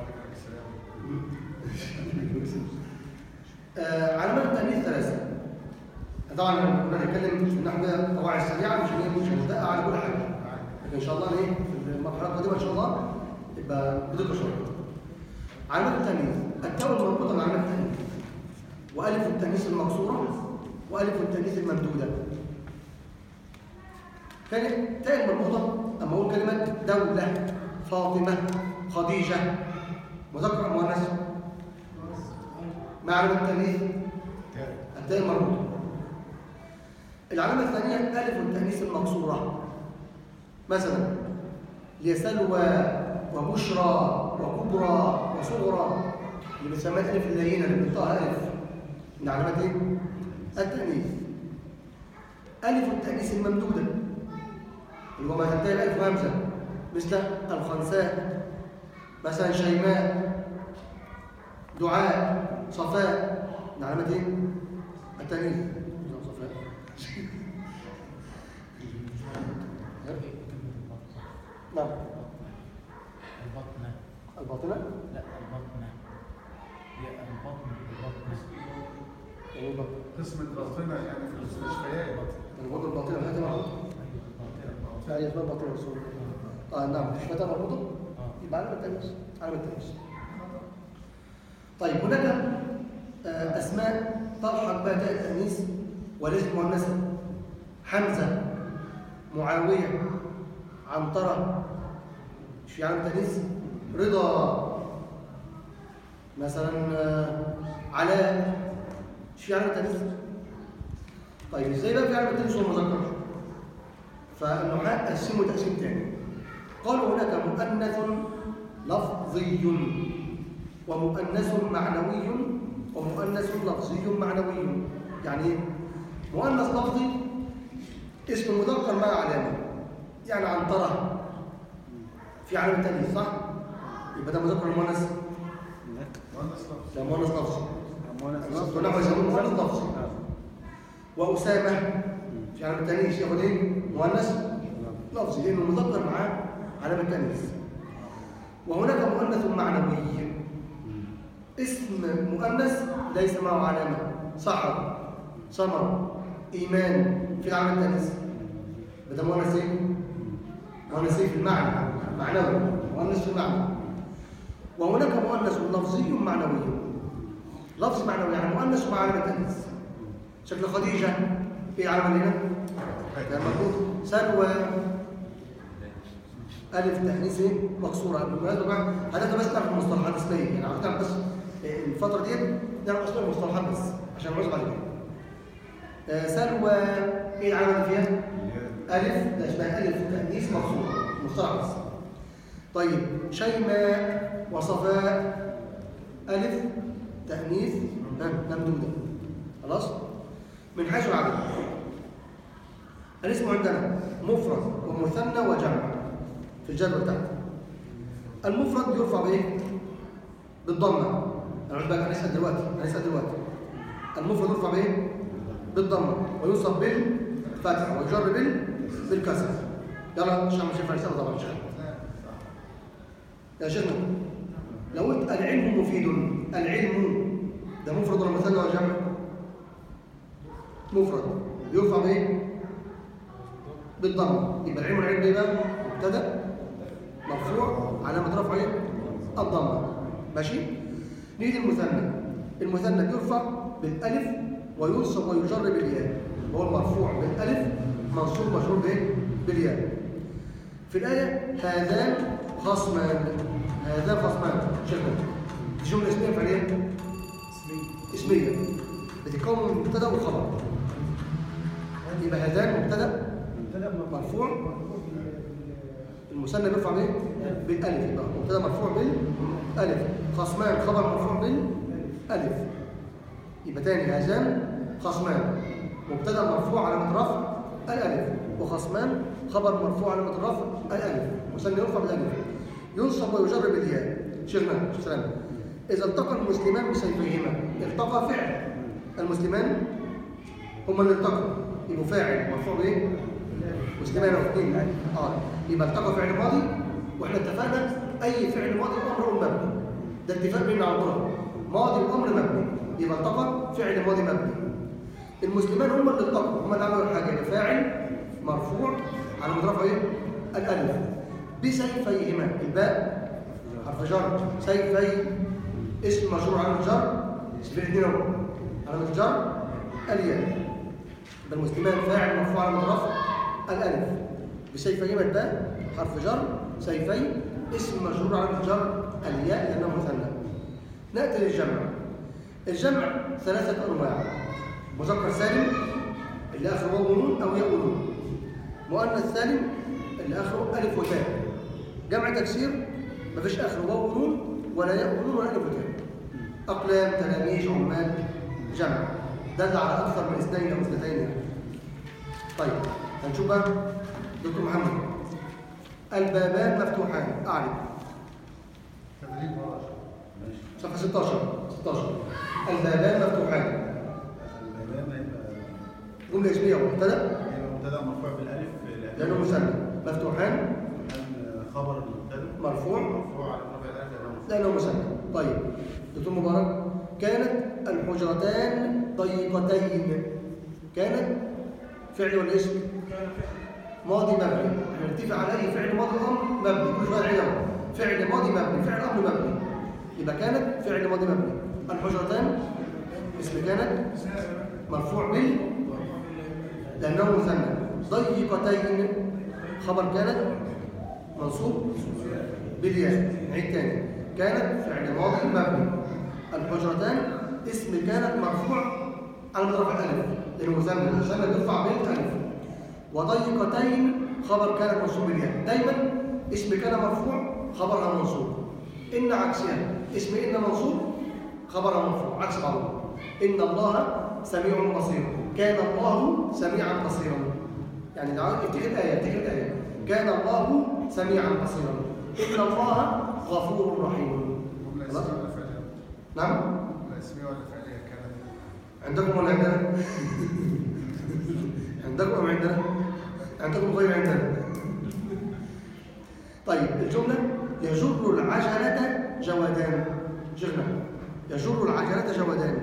Speaker 1: آه علامات التأنيث ثلاثة. طبعا كنا بنتكلم في النحو ده قواعد سريعة مش مش هندقق على كل حاجة. لكن إن شاء الله ايه في المرحلة القادمة إن شاء الله يبقى بدقة شوية. علامات التأنيث، التاء المربوطة مع علامات التأنيث، وألف التأنيث المكسورة، وألف التأنيث الممدودة. كانت تاء المربوطة أما أقول كلمة دولة، فاطمة، خديجة، مذكر أم مؤنث؟ مع علامة التأنيث التاء المربوطة. العلامة الثانية ألف التأنيث المكسورة. مثلا لسلوى وبشرى وكبرى وصغرى، اللي بنسميها الألف اللينة اللي بنطقها ألف من علامات ايه؟ التأنيث. ألف التأنيث الممدودة اللي هو ما تنتهي بألف همزة، مثل الخنساء، مثلا شيماء، دعاء، صفاء، من علامات ايه؟ التأنيث. صفاء. نعم.
Speaker 7: البطنة.
Speaker 1: الباطنة؟
Speaker 7: لا، البطنة. هي البطن البطن.
Speaker 1: يعني الباطنة.
Speaker 2: قسم الباطنة يعني في المستشفيات.
Speaker 1: الباطنة الباطنة هذه مربوطة. لا، هي اسمها الباطنة الرسول. اه نعم، مش متى مربوطة؟ يبقى علامة التأنيث. علامة التأنيث. طيب هناك أسماء تلحق بها تاء التأنيث وليست مؤنثة. حمزة، معاوية، عنترة، مش في علامة التأنيث؟ رضا، مثلا علاء، مش في علامة التأنيث؟ طيب ازاي بقى في علامة التأنيث وهو مذكر؟ فالنحاة قسموا تقسيم تاني. قالوا هناك مؤنث لفظي ومؤنث معنوي ومؤنث لفظي معنوي. يعني ايه؟ مؤنث لفظي اسم مذكر مع علامه، يعني عنترة في علامه تانيث، صح؟ يبقى ده مذكر المؤنث؟
Speaker 2: مؤنث لفظي.
Speaker 1: لا، مؤنث لفظي.
Speaker 6: مؤنث
Speaker 1: ونحو يسمونه مؤنث لفظي. وأسامة في علامه تانيث ياخد ايه؟ مؤنث لفظي لانه مذكر معاه علامه تانيث. وهناك مؤنث معنوي. اسم مؤنث ليس معه علامة، صحر، سمر، إيمان، في علامة التأنيث. بدأ مؤنث إيه؟ مؤنث إيه في المعنى، معنوي، مؤنث في المعنى. وهناك مؤنث لفظي معنوي. لفظ معنوي يعني مؤنث مع علامة التأنيث. شكل خديجة إيه علامة هنا؟ يعني مكتوب سلوى ألف تأنيث مكسورة. بالمناسبة بقى هذا بس تعرف المصطلحات الاسمية، يعني عرفتها بس الفترة دي نعرف أسماء المصطلحات بس عشان نركز عليها. آه سلوى إيه العلامة اللي فيها؟ ألف، ده اسمها ألف تأنيث مكسورة، مصطلح بس. طيب شيماء وصفاء ألف تأنيث ممدودة. خلاص؟ من حيث العدد الاسم عندنا مفرد ومثنى وجمع في الجدول بتاعته. المفرد يرفع بايه؟ بالضمه. انا عايز بقى هنسال دلوقتي هنسال دلوقتي المفرد يرفع بايه؟ بالضمه ويوصف بالفتح ويجر بال بالكسر. يلا مش هعمل شيء رساله طبعا. شيخ يا شيخنا لو قلت العلم مفيد، العلم ده مفرد ولا مثنى ولا جمع؟ مفرد يرفع بايه؟ بالضمه. يبقى العلم والعلم ايه بقى؟ مبتدا مرفوع علامه رفعه ايه؟ الضمه. ماشي؟ نيجي المثنى. المثنى بيرفع بالالف وينصب ويجر بالياء. هو المرفوع بالالف منصوب مجرور بايه؟ بالياء. في الايه هذان خصمان، هذان خصمان. شوفوا دي جمله اسميه فعليه اسميه اسميه بتتكون من مبتدا وخبر. يبقى هذان مبتدا مرفوع، المثنى بيرفع بايه؟ بالالف. يبقى مبتدا مرفوع بالالف، خصمان خبر مرفوع بالالف. يبقى تاني هذان خصمان مبتدا مرفوع علامه رفع الالف، وخصمان خبر مرفوع علامه رفع الالف، مثنى يرفع بالالف، ينصب ويجر بالياء. شيخنا سلام. اذا التقى المسلمان بسيفيهما، التقى فعل، المسلمان هما اللي التقوا، يبقوا فاعل مرفوع بايه؟ مسلمان واثنين. اه يبقى التقى فعل ماضي، واحنا اتفقنا اي فعل ماضي امر مبني، ده اتفاق بيننا على طول، ماضي وامر مبني. يبقى التقى فعل ماضي مبني. المسلمان هم اللي التقوا، هم اللي عملوا الحاجه. يبقى فاعل مرفوع على مضرفه ايه؟ الالف. بسيفيهما، الباء حرف جر، سيفي اسم مشهور على الجر، سيفين اثنين اهو على الجر الياء. يبقى المسلمان فاعل مرفوع على مضرفه الالف. بسيفيهما الباء حرف جر، سيفي اسم مجرور على الجر الياء لانه مثنى. ناتي للجمع. الجمع ثلاثه انواع: مذكر سالم اللي اخره واو ونون او ياء ونون، مؤنث سالم اللي اخره الف وتاء. جمع تكسير مفيش اخره واو ونون ولا ياء ونون ولا الف وتاء. اقلام، تلاميذ، عمال. جمع دل على اكثر من اثنين او اثنتين يعني. طيب هنشوف بقى دكتور محمد. البابان مفتوحان. اعرف
Speaker 2: تدريب ورا
Speaker 1: صفحه ستاشر ستاشر. البابان مفتوحان.
Speaker 4: البابان هيبقى
Speaker 1: جمله اسميه ومبتدا
Speaker 4: هيبقى مبتدا مرفوع بالالف
Speaker 1: لانه مثنى. مفتوحان
Speaker 4: خبر المبتدا
Speaker 1: مرفوع
Speaker 4: مرفوع على رفع الالف
Speaker 1: لانه مثنى. طيب دكتور مبارك. كانت الحجرتان ضيقتين. كانت فعل ولا اسم؟ ماضي مبني. نتفق على اي فعل ماضي امر مبني. كل شويه نعيد فعل ماضي مبني، فعل امر مبني. يبقى كانت فعل ماضي مبني. الحجرتان اسم كانت مرفوع بال لانه مثنى. ضيقتين خبر كانت منصوب بالياء. نعيد تاني. كانت فعل ماضي مبني. الحجرتان اسم كانت مرفوع على مضرب الالف لانه مثنى، المثنى بيرفع بالالف. وضيقتين خبر كانت منصوب بالياء. دايما اسم كان مرفوع خبرها منصوب. ان عكسها اسم ان منصوب خبرها مرفوع عكس بعضه. ان الله سميع بصير. كان الله سميعا بصيرا. يعني تعالوا افتكر الايه افتكر الايه كان الله سميعا بصيرا. ان الله غفور رحيم.
Speaker 2: جملة اسمية ولا فعلية؟
Speaker 1: نعم.
Speaker 2: جملة اسمية ولا فعلية كانت؟
Speaker 1: عندكم ولا عندنا؟ عندكم أم عندنا؟ عندكم غير عندنا. طيب الجملة يجر العجلة جوادان. شيخنا يجر العجلة جودان.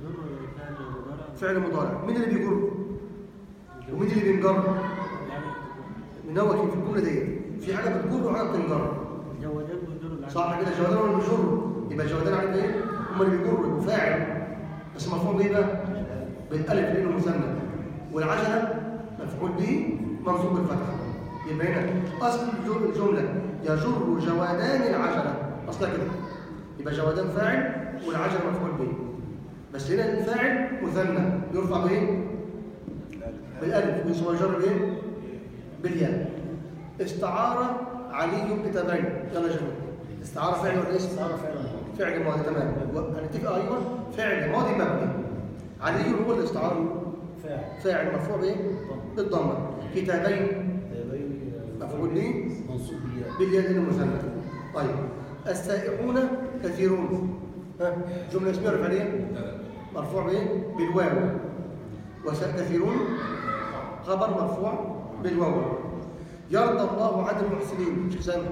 Speaker 1: فعل مضارع. مين اللي بيجر؟ ومين اللي بينجر؟ منوكي في الجملة دي في حاجة بتجر وحاجة بتنجر.
Speaker 6: جودان بيجروا العجلة.
Speaker 1: صح كده، جودان ولا بيجروا؟ يبقى الجودان عامل ايه؟ هم اللي بيجروا يبقوا فاعل بس مرفوع بايه بقى؟ بالالف لانه مثنى. والعجلة مفعول به منصوب بالفتحة. يبقى هنا اصل الجملة يجر جودان العجلة اصلا كده. يبقى جودان فاعل والعجلة مفعول به. بس هنا الفاعل مثنى يرفع بايه؟ بالالف ويسمى يجر بايه؟ بالياء. استعار علي كتابين. يلا يا جماعه استعاره فعل ولا اسم؟
Speaker 6: استعارة فعلا.
Speaker 1: فعل ماضي تمام. هنتفق ايوه فعل ماضي مبني. علي هو الاستعاره
Speaker 6: فاعل.
Speaker 1: فاعل مرفوع بايه؟ بالضمه. كتابين مفعول به
Speaker 6: منصوب بالياء.
Speaker 1: بالياء المثنى. طيب السائحون كثيرون. ها جمله اسميه ولا فعليه؟ مرفوع بايه؟ بالواو. وكثيرون خبر مرفوع بالواو. يرضى الله عن المحسنين. مش سامع؟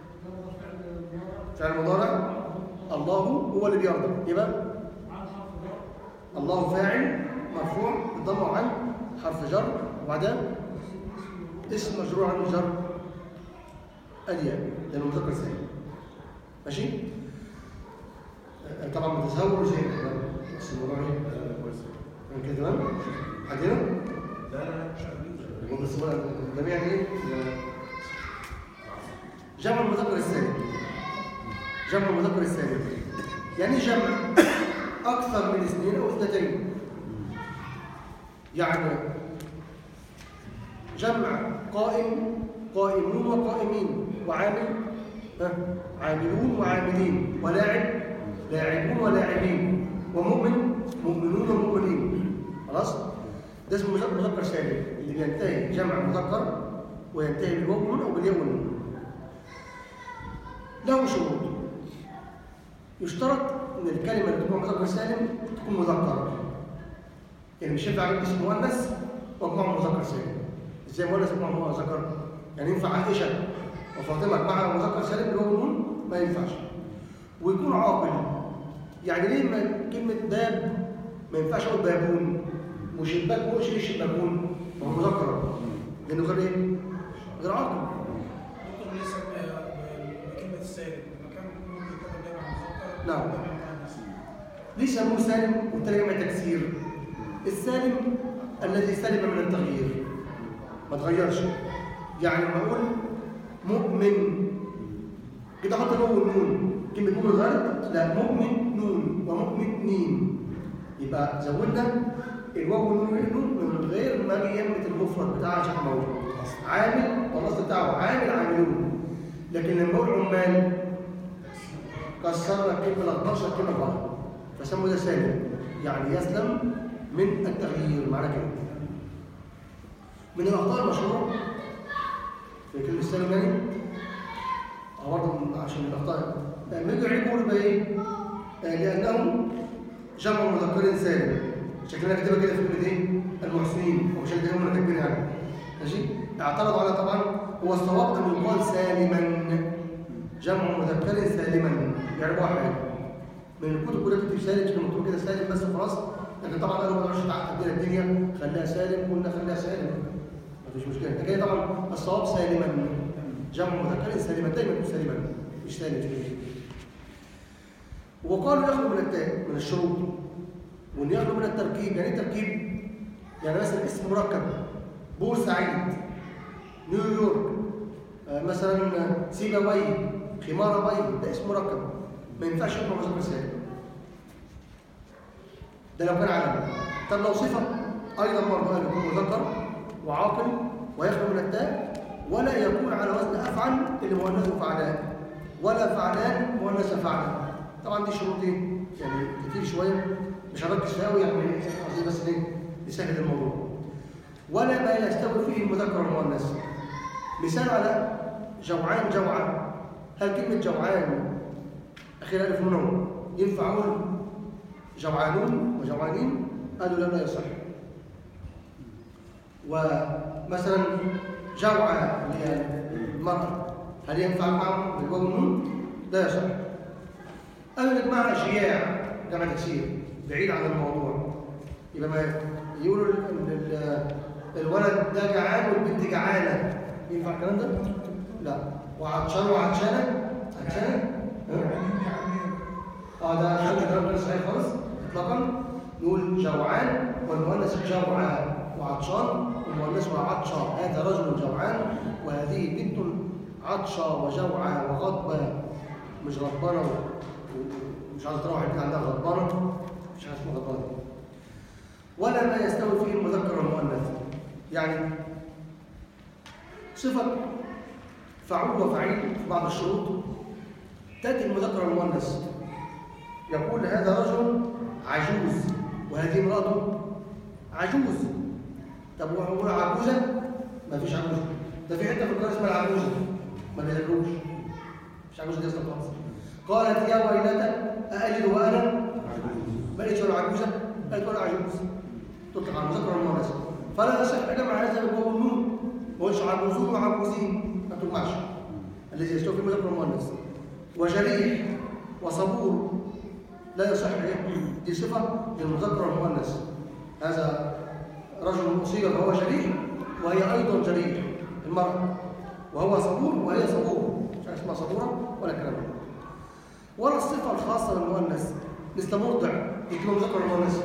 Speaker 1: فعل مضارع. الله هو اللي بيرضى. يبقى الله فاعل مرفوع بالضمه عن حرف جر وبعدها اسم مجرور عن جر الياء لانه مذكر سالم. ماشي؟ طبعا متساوي زي بس الموضوع ايه؟ كده تمام؟ عدينا؟
Speaker 4: لا لا مش
Speaker 1: بس هو جميع ايه؟ جمع المذكر السالم. جمع المذكر السالم يعني جمع اكثر من اثنين او اثنتين. يعني جمع قائم قائمون وقائمين وعامل ها عاملون وعاملين ولاعب لاعبون ولاعبين ومؤمن مؤمنون ومؤمنين. خلاص ده اسمه مذكر سالم اللي بينتهي جمع مذكر وينتهي بالواو او بالياء والنون. له شروط. يشترط ان الكلمه اللي تكون مذكر سالم تكون مذكره. يعني مش ينفع اجيب اسم مؤنث واجمعه مذكر سالم. ازاي مؤنث واجمعه مذكر؟ يعني ينفع عائشه وفاطمه اجمعها مذكر سالم بالواو والنون؟ ما ينفعش. ويكون عاقل. يعني ليه ما كلمه باب ما ينفعش اقول بابون وشباك وش ليه شباكون؟ ما هو مذكر لانه غير ايه؟ غير عاقل.
Speaker 5: ممكن نسمي بكلمة السالم مكان ممكن يكون جمع مذكر.
Speaker 1: نعم. ليه سموه سالم والتاني جمع تكسير؟ السالم الذي سلم من التغيير ما تغيرش. يعني لما اقول مؤمن كده احط الواو والنون. كلمه مؤمن غلط؟ لا مؤمن نون ومؤمن نين. يبقى زودنا الواو والنون من غير ما يمت المفرد بتاعها عشان موجود. عامل والنص بتاعه عامل عاملون. لكن لما اقول عمال كسرنا الكلمه لخبطنا الكلمه غلط فسموا ده سالم يعني يسلم من التغيير. معنى كده من الاخطاء المشهوره في كلمه سالم يعني او برضه عشان الاخطاء لما يجوا يعرفوا يبقى ايه؟ لانه جمع مذكر سالم. شكلنا كاتبها كده في كلمه ايه؟ المحسنين ومش اللي هم كاتبين يعني. ماشي؟ اعترضوا على طبعا هو الصواب ان يقال سالما جمع مذكر سالما. يعني واحد من الكتب كلها بتكتب سالم كده مكتوب كده سالم بس خلاص. لكن طبعا قالوا ما نقدرش تعقد لنا الدنيا خليها سالم قلنا خليها سالم مفيش مشكله. لكن طبعا الصواب سالما جمع مذكر سالما دايما سالما مش سالم. وقالوا يخلو من التاء من الشروط وان يخلو من التركيب. يعني ايه تركيب؟ يعني مثلا اسم مركب بورسعيد نيويورك آه مثلا سيبويه خمارة ده اسم مركب ما ينفعش يكون مذكر سالم. ده لو كان علم. طب لو صفه ايضا برضه يكون مذكر وعاقل ويخلو من التاء ولا يكون على وزن افعل اللي مؤنثه فعلان ولا فعلان مؤنثه فعلا. طبعا دي شروط ايه؟ يعني كتير شويه مش هركز فيها قوي يعني قصدي بس ايه نسهل الموضوع. ولا ما يستوي فيه المذكر والمؤنث. مثال على جوعان جوعة. هل كلمه جوعان اخيرا الف نون ينفع اقول جوعانون وجوعانين؟ قالوا لا لا يصح. ومثلا جوعة اللي هي المرأة هل ينفع معهم بالواو والنون؟ لا يصح. قالوا نجمعها جياع جمع تكسير بعيد عن الموضوع. يبقى ما يقولوا ال- ال- الولد ده جعان والبنت جعانه، ينفع الكلام ده؟ لا. وعطشان وعطشانه عطشانه اه ده خلي الكلام غير صحيح خالص اطلاقا. نقول جوعان والمؤنث جوعى، وعطشان والمؤنث عطشى. هذا رجل جوعان وهذه بنت عطشى وجوعى وغضبى، مش غضبانه ومش عايزه تروح البيت عندها غضبانه، مش عايزه اسمها غضبانه. ولا ما يستوي فيه المذكر والمؤنث، يعني صفه فعول وفعيل في بعض الشروط تاتي المذكر والمؤنث. يقول هذا رجل عجوز وهذه امرأة عجوز. طب وهو عجوزة؟ ما فيش عجوزة. ده في حتة في القرآن اسمها العجوزة ما نزلوش. مش عجوزة دي أصلا خالص. قالت يا ويلتى أأجد وأنا ما قالتش ولا عجوزة، قالت ولا عجوز. تطلق على المذكر والمؤنث. فلا يصح جمع هذا بالواو والنون. ما قلتش عجوزون وعجوزين، ما تجمعش. الذي يستوي في المذكر والمؤنث. وجريح وصبور لا يصح. دي صفة للمذكر والمؤنث. هذا رجل أصيب فهو جريح وهي أيضا جريح المرأة، وهو صبور وهي صبور، مش عارف اسمها صبورة ولا كلام. ولا الصفة الخاصة بالمؤنث مثل مرضع يكون مذكر والمؤنث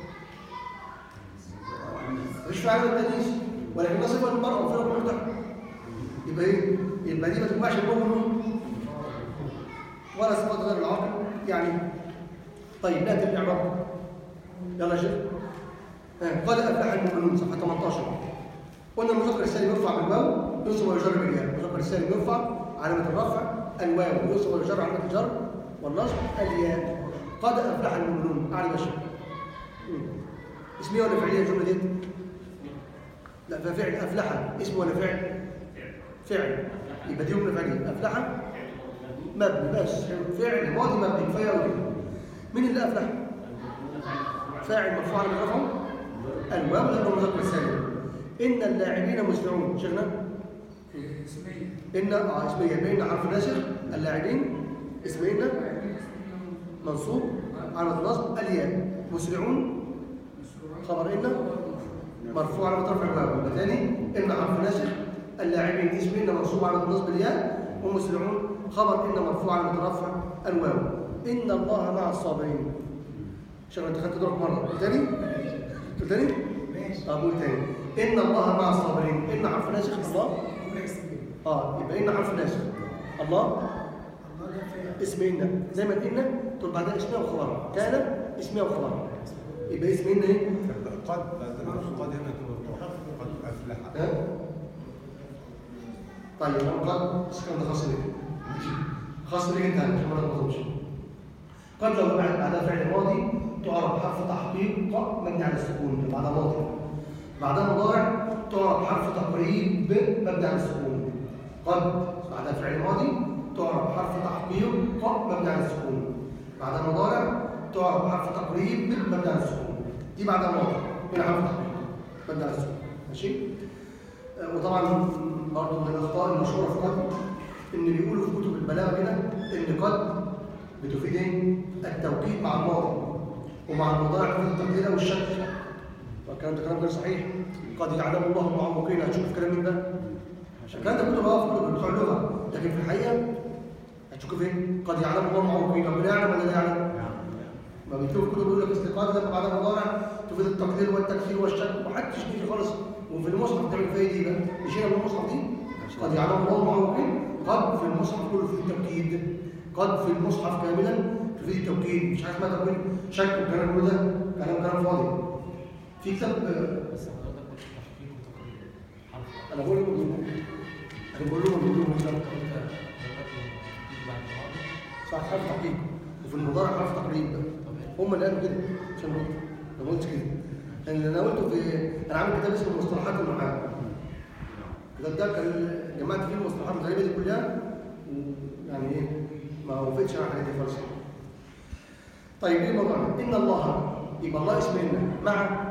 Speaker 1: مش فاعل التأنيث، ولكنها صفة للمرأة وفيها مرضع. يبقى إيه؟ يبقى دي ما تجمعش الواو والنون. ولا صفات غير العاقل يعني. طيب نأتي بالإعراب. يلا يا شيخ. قد أفلح المؤمنون صفحة ثمانية عشر. قلنا المذكر السالم يرفع بالواو ينصب ويجر بالياء. المذكر السالم يرفع علامة الرفع الواو ينصب ويجر علامة الجر والنصب الياء. قد أفلح المؤمنون. أعلى يا شيخ. اسمية ولا فعلية الجملة دي؟ لا ففعل. أفلح اسم ولا فعل؟ فعل. يبقى دي جملة فعلية. أفلح مبني بس فعل ماضي مبني كفايه قوي. مين اللي افلح؟ فاعل مرفوع على رفعه الواو لانه مذكر سالم. ان اللاعبين مسرعون. شيخنا ان اه اسميه بين حرف ناسخ. اللاعبين اسم ان منصوب على النصب الياء. مسرعون خبر ان مرفوع على رفع الواو. بالتالي ان حرف ناسخ. اللاعبين اسم ان منصوب على النصب الياء. ومسرعون خبر إن مرفوع على مترفع الواو. إن الله مع الصابرين. شغل أنت خدت دورك مرة. قلت تاني؟ قلت تاني؟ ماشي. أه بقول تاني. إن الله مع الصابرين. إن حرف ناسخ الله. أه يبقى إن حرف ناسخ. الله اسم إن. زي ما إن تقول بعدها اسمها وخبرها. كان اسمها وخبرها. يبقى اسم إن إيه؟
Speaker 8: قد قد هنا قد أفلح.
Speaker 1: طيب أنا قد بس كان ده خاص بيك. خاص بيك أنت عشان ما تغلطش. قد لو بعد بعدها فعل ماضي تعرب حرف تحقيق مبني على السكون بعدها ماضي. بعدها مضارع تعرب حرف تقريب مبني على السكون. قد بعدها فعل ماضي تعرب حرف تحقيق مبني على السكون. بعدها مضارع تعرب حرف تقريب مبني على السكون. دي بعدها ماضي هنا حرف تحقيق مبني على السكون. ماشي؟ وطبعا برضه من الاخطاء المشهوره في قد ان بيقولوا في كتب البلاغه كده ان قد بتفيد ايه؟ التوكيد مع الماضي ومع المضارع تفيد التقدير والشك. والكلام ده كلام غير صحيح. قد يعلم الله المعوقين. هتشوف الكلام من ده. الكلام ده كتب اه في كتب بتوع اللغه، لكن في الحقيقه هتشوفوا فين؟ قد يعلم الله المعوقين. ربنا يعلم ولا لا يعلم؟ ما بيكتبوا في كتب يقول لك اصل قد لما بعدها مضارع تفيد التقدير والتكثير والشك ومحدش يجي خالص. وفي المصحف تعمل فيها دي بقى نشيلها من المصحف دي. قد يعلم الله المعوقين. قد في المصحف كله في التوكيد. قد في المصحف كاملا تفيد التوكيد. مش حاجه اسمها توكيد شك والكلام كله ده كلام كلام فاضي. في كتاب
Speaker 7: بس حضرتك قلت تحقيق وتقرير.
Speaker 1: انا بقول لهم انا بقول لهم بقول لهم صح حرف تحقيق وفي المضارع حرف تقريب. هم اللي قالوا كده عشان ما قلتش كده. لان انا قلته في انا عامل كتاب اسمه مصطلحات المحاماه. الكتاب ده كان جمعت فيه المصطلحات الغريبه دي كلها يعني ايه ما وفقتش على الحاجات دي خالص. طيب ايه موضوعنا؟ ان الله يبقى الله اسم ان مع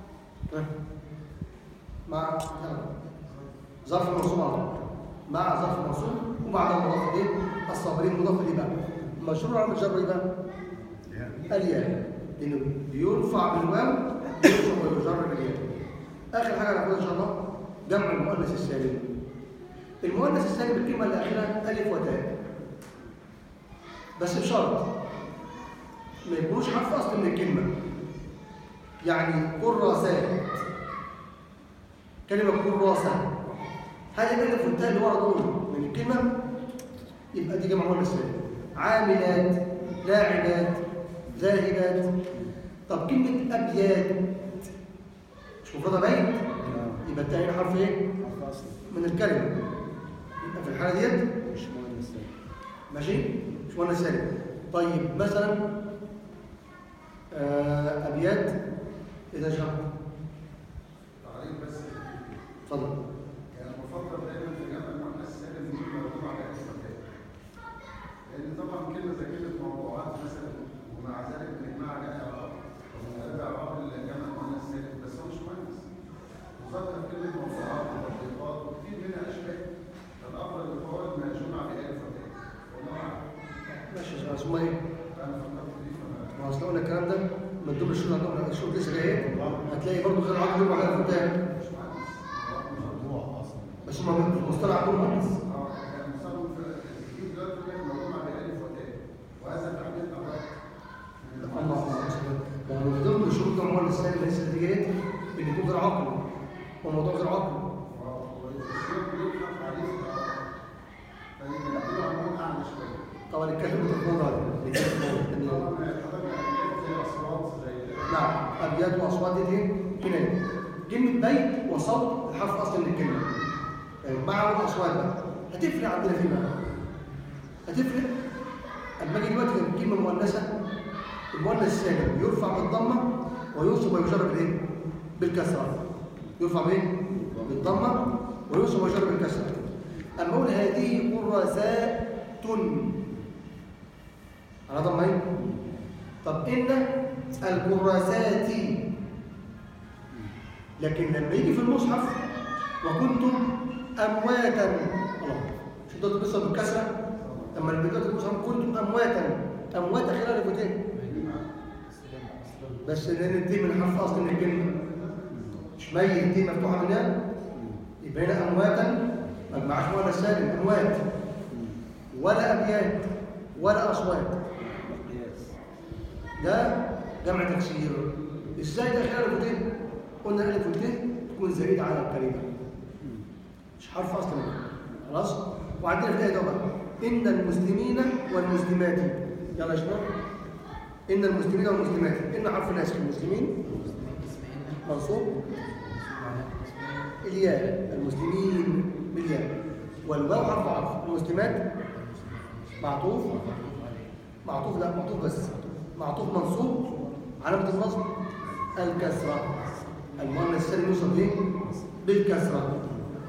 Speaker 1: مع ظرف منصوب على طول. مع ظرف منصوب وبعدها مضاف اليه الصابرين مضاف اليه بقى. مشهور على الجر ايه بقى؟ الياء، لانه بيرفع بالواو ينصب ويجر بالياء. اخر حاجه هناخدها ان شاء الله جمع المؤنث السالم. المؤنث السالم الكلمه اللي اخرها الف وتاء، بس بشرط ما يكونوش حرف اصل من الكلمه. يعني كراسات، كلمه كراسه، هذه الالف والتاء اللي ورا دول من الكلمه يبقى دي جمع مؤنث سالم. عاملات، لاعبات، ذاهبات. طب كلمه ابيات مش مفردة بيت؟ يبقى التاء حرف ايه؟
Speaker 6: حرف أصل
Speaker 1: من الكلمة. يبقى في الحالة ديت
Speaker 6: مش مؤنث سالم.
Speaker 1: ماشي؟ مش مؤنث سالم. طيب مثلا آه أبيات إذا شرط.
Speaker 2: تعليق بس.
Speaker 1: اتفضل.
Speaker 2: يعني بفضل دايما في جمع المؤنث السالم يكون موجود على اسم التاء. لأن طبعا كلمة زي كلمة موضوعات مثلا ومع ذلك بنجمع عليها إعراب وبنقلب إعراب الجمع المؤنث السالم بس هو مش مؤنث. مذكر كلمة موضوعات وتطبيقات وكثير منها أشباه. فالأفضل القواعد ما يجمع بألف وتاء. والله أعلم.
Speaker 1: ماشي يا شباب، ثم ايه؟
Speaker 2: أنا فكرت فيه فما
Speaker 1: ما اصل قلنا الكلام ده من ضمن الشغل عندنا الشغل لسه جاي هتلاقي برضه غير عقل يبقى حاجه في التاني
Speaker 2: مش مؤنث.
Speaker 8: موضوع اصلا.
Speaker 1: بس هم في المصطلح عندهم مؤنث.
Speaker 2: اه يعني مصمم في الجديد دلوقتي كان موضوع بألف وتاء وهذا التعبير أوقات.
Speaker 1: الله الله من ضمن شروط المؤنث السالم لسه دي جايه ان يكون غير عقل وموضوع غير عقل. طبعا الكلمه بتكون هذا نعم ابيات واصوات دي هنا كلمه بيت وصوت الحرف اصلا من الكلمه مع الاصوات بقى هتفرق عندنا في بقى هتفرق اما اجي دلوقتي كلمه مؤنثه المؤنث السالم يرفع بالضمه وينصب ويجر بالايه؟ بالكسره. يرفع بايه؟ بالضمه وينصب ويجر بالكسره. اما اقول هذه كراسات على ضمين. طب إن الكراسات، لكن لما يجي في المصحف وكنتم أمواتا الله مش انتوا تبصوا بالكسرة. لما البداية في المصحف كنتم أمواتا، أموات أخيرا لفتين بس لأن الدين من حرف أصل من الكلمة مش ميت الدين مفتوحة منها يبقى هنا أمواتا ما معاش مؤنث سالم أموات ولا أبيات ولا أصوات. ده جمع تكسير. ازاي ده خلال الفتين؟ قلنا الف والتين تكون زائده على الكلمه مش حرف اصلا خلاص. وعندنا في الايه ده بقى ان المسلمين والمسلمات. يلا يا شباب ان المسلمين والمسلمات. ان حرف ناسخ المسلمين منصوب الياء المسلمين بالياء والواو حرف عطف. المسلمات معطوف معطوف لا معطوف بس معطوف منصوب علامة النصب الكسرة. المؤنث السالم يوصف ايه؟ بالكسرة.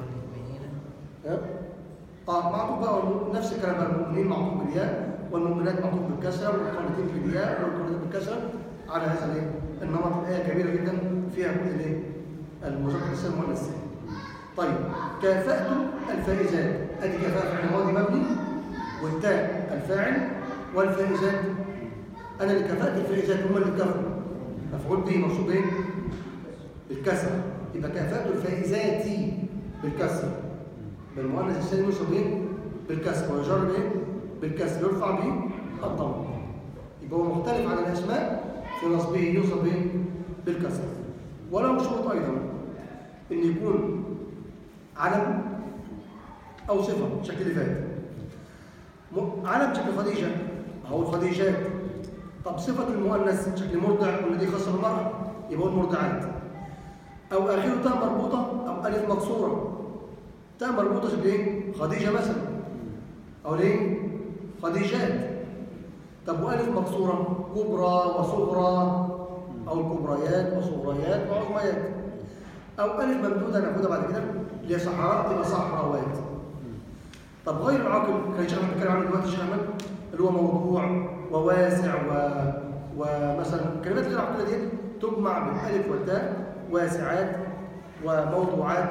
Speaker 1: اه معطوف بقى نفس الكلام بقى المؤمنين معطوف بالياء والمؤمنات معطوف بالكسرة والقانتين بالياء والقانتين بالكسرة على هذا الايه؟ النمط. الآية كبيرة جدا فيها كل الايه؟ المذكر السالم والمؤنث السالم. طيب كافأت الفائزات. ادي كفاءة فعل ماضي مبني والتاء الفاعل والفائزات. انا اللي كفأت الفائزات هم اللي كفروا مفعول به منصوب ايه؟ بالكسره. يبقى كفأت الفائزات بالكسره بالمؤنث السالم يوصف ايه؟ بالكسره ويجر بايه؟ بالكسره يرفع به الضم. يبقى هو مختلف عن الاسماء في نصبه يوصف ايه؟ بالكسره. وله شروط ايضا ان يكون علم او صفه شكل اللي فات. علم شكل خديجه اهو الخديجات. طب صفه المؤنث شكل مرضع والذي خص المرأة يبقى المرضعات. او اخره تاء مربوطه او الف مكسوره. تاء مربوطه شكل ايه؟ خديجه مثلا او ليه؟ خديجات. طب والف مكسوره كبرى وصغرى او الكبريات وصغريات وعظميات. او الف ممدوده ناخدها بعد كده اللي هي صحراء تبقى صحراوات. طب غير العاقل كان شيخ بيتكلم عنه دلوقتي الشيخ احمد اللي هو موضوع وواسع و... ومثلا الكلمات غير العاقله دي تجمع بالالف والتاء واسعات وموضوعات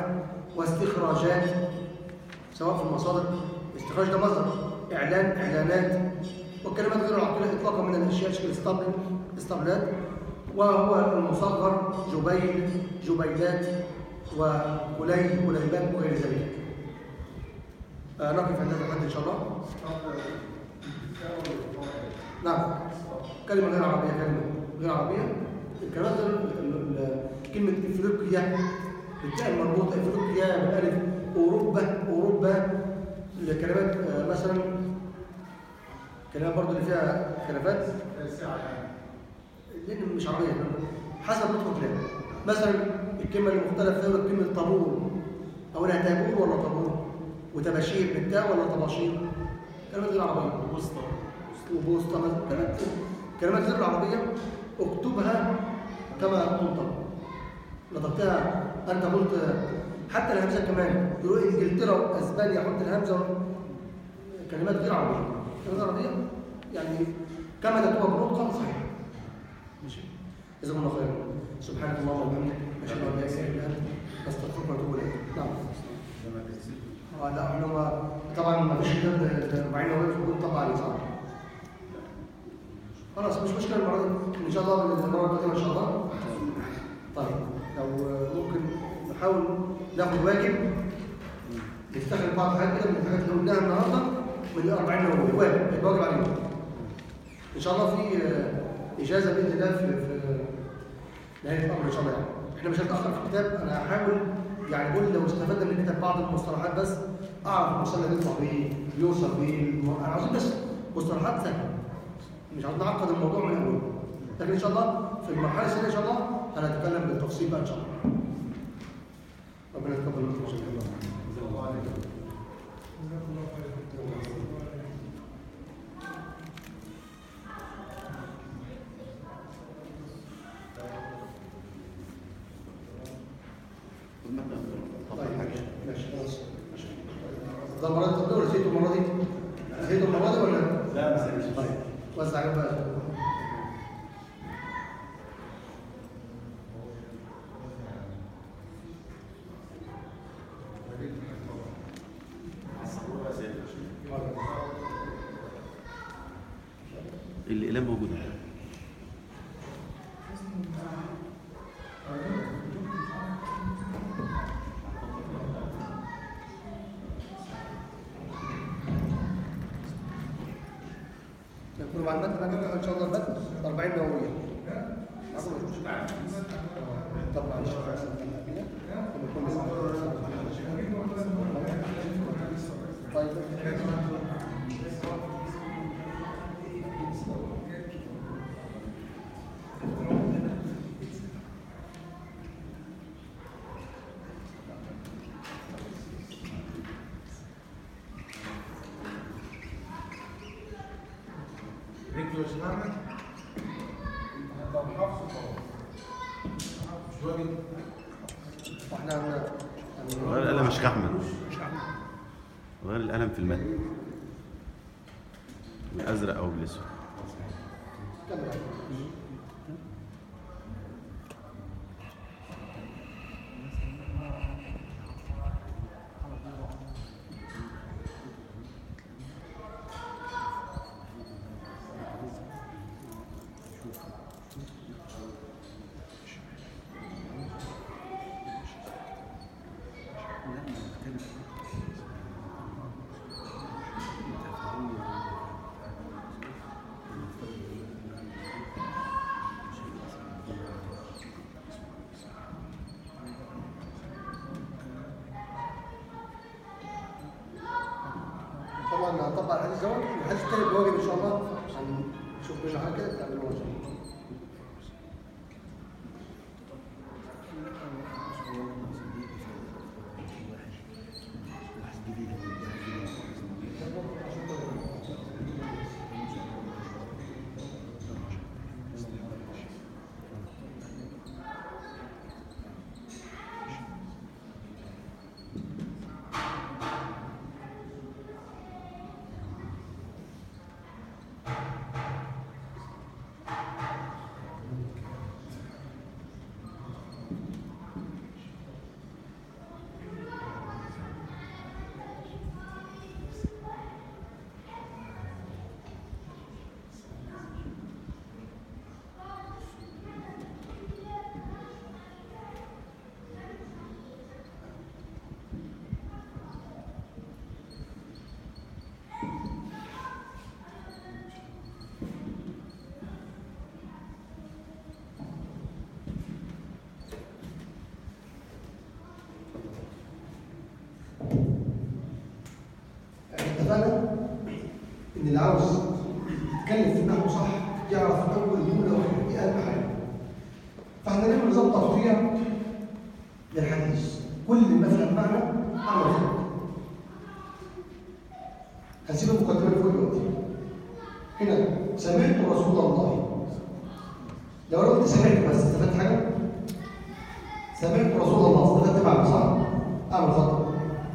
Speaker 1: واستخراجات سواء في المصادر. استخراج ده مصدر اعلان اعلانات والكلمات غير العقيلة إطلاقا من الأشياء شكل اسطبل اسطبلات، وهو المصغر جبيل جبيلات وكليب كليبات وغير ذلك. آه نقف عند هذا الحد إن شاء الله. نعم، كلمة غير عربية، كلمة غير عربية. الكلمات كلمة إفريقيا بالتاء المربوطة، إفريقيا بالألف، أوروبا أوروبا. الكلمات آه مثلا كلمات برضه اللي فيها خلافات لأن مش عربية حسب نطق الكلام. مثلا الكلمة اللي مختلف فيها كلمة طابور، أولها تابور ولا طابور، وتباشير بالتاء ولا طباشير. كلمات غير عربية. وبوسطة وبوسطة كلمات كلمات غير العربية اكتبها كما تنطق. نطقتها أنت قلت حتى الهمزة كمان يقولوا إنجلترا وأسبانيا حط الهمزة. كلمات غير عربية، كلمات عربية يعني كما تكتبها بنطقها صحيح. ماشي. جزاكم الله خيرا. سبحانك اللهم وبحمدك أشهد أن لا إله إلا أنت أستغفرك وأتوب إليك. نعم. اه لا احنا طبعا ما فيش كتاب أربعين نووي في الكتب طبعا صعب. خلاص مش مشكله المره دي ان شاء الله المره القادمه ان شاء الله. طيب لو ممكن نحاول ناخد واجب نستخدم بعض الحاجات كده من الحاجات اللي قلناها النهارده من ال أربعين نووي، واجب هيبقى واجب علينا. ان شاء الله في اجازه باذن الله في في نهايه الامر ان شاء الله. يعني احنا مش هنتاخر في الكتاب، انا هحاول يعني قول لو استفدنا من الكتاب بعض المصطلحات بس اعرف المصطلح اللي يطلع بيه يوصل بيه. انا عاوزين بس مصطلحات سهله، مش عاوزين نعقد الموضوع من اوله. لكن ان شاء الله في المرحله الثانيه ان شاء الله هنتكلم بالتفصيل بقى ان شاء الله. ربنا يتقبل منكم ان شاء الله. جزاك الله خير. ماشي خلاص. ده المره دي تقدروا نسيتوا المره دي؟ نسيتوا المره دي ولا لا؟ ما نسيتش. طيب وزع عليهم بقى.
Speaker 9: الأقلام موجودة.
Speaker 1: يكون مع المتن بقى ان شاء الله المتن أربعين نووية. طب معلش طيب
Speaker 8: رجله وشمالك انت محافظه طبعا مش واجب.
Speaker 1: واحنا عندنا
Speaker 9: غير القلم مش كحمل، غير القلم في المتن بالازرق او بالاسود.
Speaker 1: طبعا هنطبق الحديث دوت، الحديث الثاني بواجب ان شاء الله هنشوف منه حاجه كده تعملوها ان شاء الله. فاحنا نعمل نظام تقطيع للحديث، كل ما فهم معنى اعمل خط. هنسيب المقدمه اللي فوق دلوقتي. هنا سمعت رسول الله، لو انا قلت سمعت بس استفدت حاجه؟ سمعت رسول الله استفدت معنى صح؟ اعمل خط.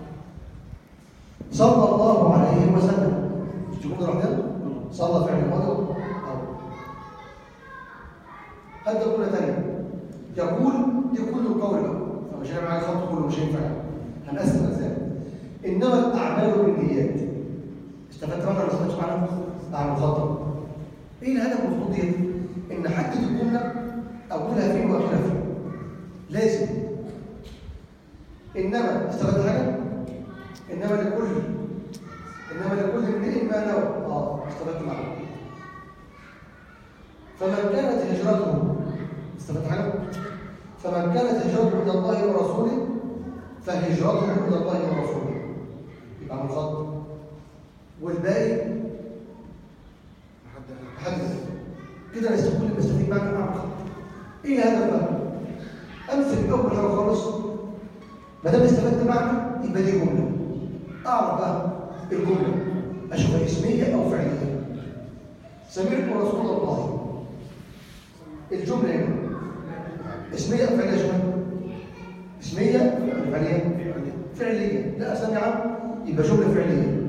Speaker 1: صلى الله عليه وسلم، مش تقول لوحدها؟ صلى فعل ماضي او هذا جمله ثانيه يقول، دي كل القول بقى، فمش هنعمل عليه خط كله، مش هينفع، هنقسم اجزاء. انما الاعمال بالنيات، استفدت معنى ولا ما استفدتش معنى؟ اعمل خط. ايه الهدف من الخطوط دي؟ ان حدد الجمله اولها فين واخرها فين، لازم. انما استفدت حاجه؟ انما لكل انما لكل امرئ ما نوى. اه استفدت معنا. فمن كانت هجرته، استفدت حاجه؟ فمن كانت هجرته الى الله ورسوله فهجرته الى الله ورسوله، يبقى على الخط. والباقي لحد كده نستقبل المستفيد معنا مع الخط. ايه الهدف بقى؟ امسك اول حاجه خالص، ما دام استفدت معنى يبقى دي جمله. اعرف بقى الجمله اشوفها اسميه او فعليه. سمعت رسول الله، الجمله هنا اسميه او فعليه؟ شويه اسميه او فعليه؟ فعليه. لا سمع يبقى جمله فعليه.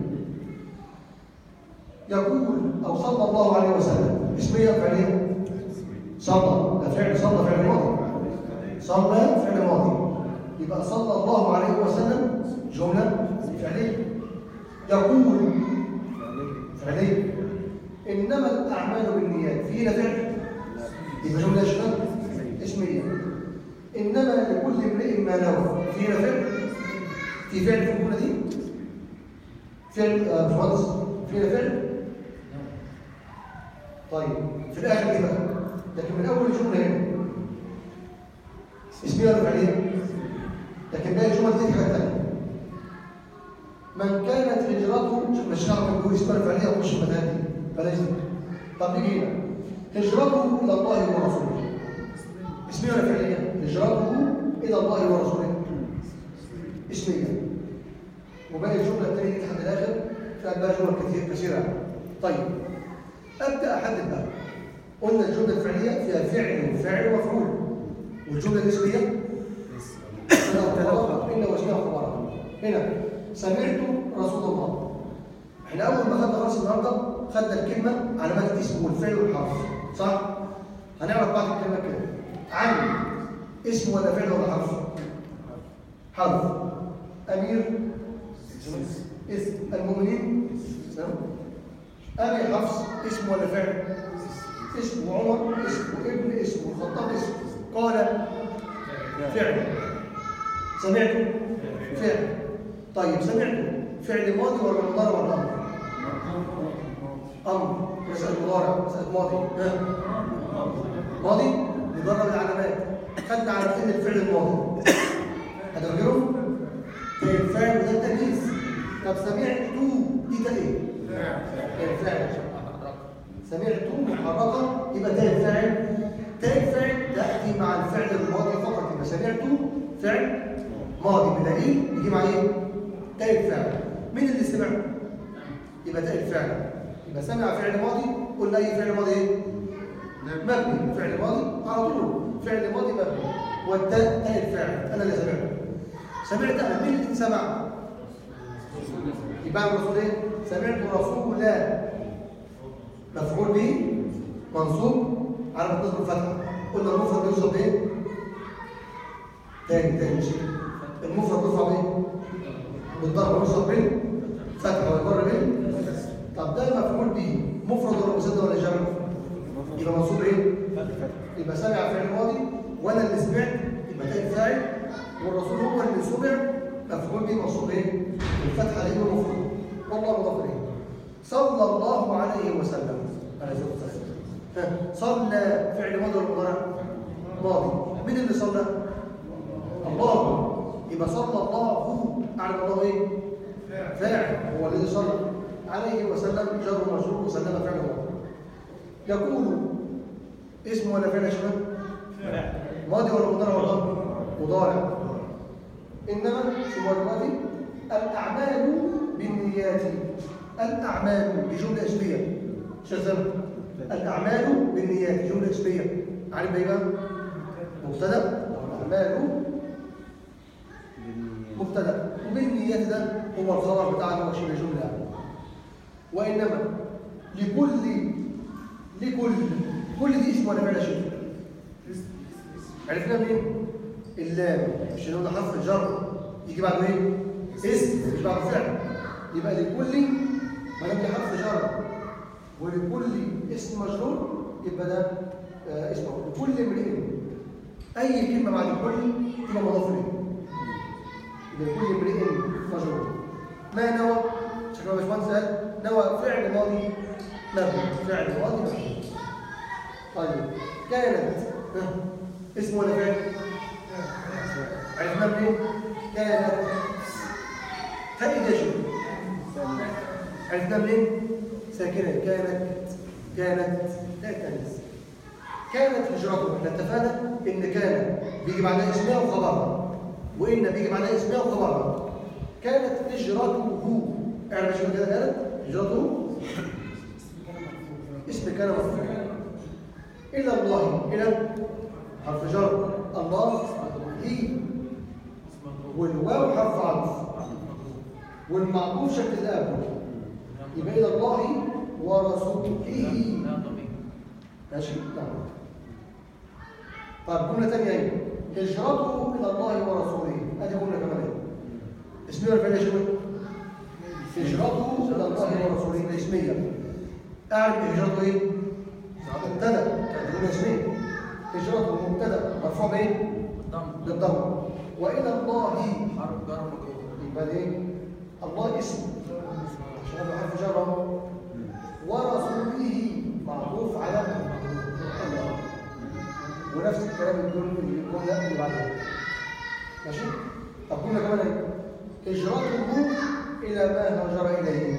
Speaker 1: يقول او صلى الله عليه وسلم، اسميه او فعليه؟ صلى، ده فعل، صلى فعل ماضي، صلى فعل ماضي، يبقى صلى الله عليه وسلم جمله فعليه. يقول فعليه. انما الاعمال بالنيات، في هنا فعل يبقى جمله شمال اسميه. انما لكل امرئ ما نوى، في هنا فعل، في فعل في الجمله دي، فعل باشمهندس، في هنا فعل. طيب في الاخر ايه بقى؟ لكن من اول الجمله هنا اسميه ولا فعليه؟ لكن باقي الجمل دي حاجه ثانيه. من كانت هجرته، مش هعرف نقول اسمها فعليه او مش المثال دي، بلاش دي. طب نيجي هنا، هجرته الى الله ورسوله، اسميه ولا فعليه؟ هجرته الى الله ورسوله اسميه. وباقي الجمله الثانيه دي لحد الاخر فيها بقى جمل كثير كثيره. طيب ابدا احدد بقى. قلنا الجمله الفعليه فيها فعل وفاعل ومفعول، والجمله الاسميه إن وجهه خبرا. هنا سمعت رسول الله، احنا اول ما خدنا خلاص النهارده خدنا الكلمه علامات الاسم والفعل والحرف، صح؟ هنعرف بعض الكلمات كده. عن اسم ولا فعل ولا حرف؟ حرف. امير اسم، المؤمنين ابي حفص اسم ولا فعل؟ اسم. وعمر اسم، وابن اسم، والخطاب اسم. قال فعل. سمعته فعل. طيب سمعته فعل ماضي ولا مضارع ولا امر؟ امر. مسألة مضارع، مسألة ماضي. ها ماضي نجرب العلامات. خدنا علامتين الفعل الماضي، هتفكروا؟ الفعل ده التمييز. طب سمعته دي ده ايه؟ فعل. سمعته محركه يبقى ده الفاعل. ده الفعل تأتي مع الفعل الماضي فقط، يبقى سمعته فعل ماضي بدليل يجي مع ايه؟ تاء الفعل. مين اللي سمع؟ يبقى تاء الفعل. يبقى سمع فعل ماضي، قلنا اي فعل ماضي ايه؟ مبني. فعل ماضي على طول فعل ماضي مبني، والتاء تاء الفعل. انا اللي سمعته. سمعت انا، مين اللي سمع؟ يبقى الرسول ايه؟ سمعت رسولا، مفعول به منصوب على نصب الفتحه. قلنا المفرد يوصف بايه؟ تاني تاني مش المفرد يرفع بايه؟ بالضرب، يوصف بالفتحه ويجر بال. طب ده مفعول به مفرد ولا مسدد ولا جمع؟ يبقى منصوب ايه؟ يبقى سمع فعل ماضي وانا اللي سمعت يبقى ده الفاعل، والرسول هو اللي سمع مفعول به منصوب ايه؟ الفتحه لانه مفرد والله مضاف اليه. صلى الله عليه وسلم عليه الصلاه والسلام. صلى فعل ماضي ولا مضارع؟ ماضي. مين اللي صلى؟ الله. يبقى صلى الله على الله ايه؟ فاعل، هو الذي صلى عليه وسلم جر ومجرور وسلم فعل ماضي. يقول اسم ولا فعل يا شباب؟ ماضي ولا مضارع ولا مضارع؟ انما في ماضي الاعمال بالنيات. الاعمال بجمله اسميه شذب. الاعمال بالنيات جمله اسميه عارف ايه بقى؟ مبتدا. الاعمال مبتدا وبالنيات ده هو الخبر بتاعنا هو شبه جمله. وانما لكل لكل كل دي اسم ولا فعل شيء؟ عرفنا منين؟ اللام مش اللي هو حرف الجر يجي بعده ايه؟ اسم مش بعده فعل. يبقى لكل ما دام حرف جر ولكل اسم مجرور يبقى ده آه اسمه لكل امرئ. اي كلمه بعد كل تبقى مضاف اليه. لكل امرئ مجرور. ما نوى شكرا يا باشمهندس قال نوى فعل ماضي مبني. فعل ماضي مبني. طيب كانت اسم ولا فعل؟ عرفنا منين؟ كانت هاي شو؟ عرفنا منين؟ ساكنة. كانت كانت لا تنس. كانت هجرته. احنا اتفقنا ان كان بيجي بعدها اسمها وخبرها وان بيجي بعدها اسمها وخبرها. كانت هجرته. اعرف شو كده كانت هجرته اسم كان مرفوع الى الله. الى حرف جر الله هي والواو حرف عطف والمعطوف شكل الاب يبقى الى الله ورسوله. ماشي. نعم. طيب جمله ثانيه اهي هجرته الى الله ورسوله. ادي جمله كمان اهي اسميه ولا فعل شو؟ هجرته الى الله ورسوله اسميه. اعرف هجرته ايه؟ مبتدا. جمله اسميه. هجرته مبتدا مرفوع بايه؟ بالضم. والى الله حرف جر مجرور. يبقى ايه؟ الله اسم عشان هذا حرف جر. ورسوله معطوف على الله. ونفس الكلام الجمله اللي بعدها. ماشي. طب قلنا كمان ايه؟ هجرته الى ما هاجر اليه.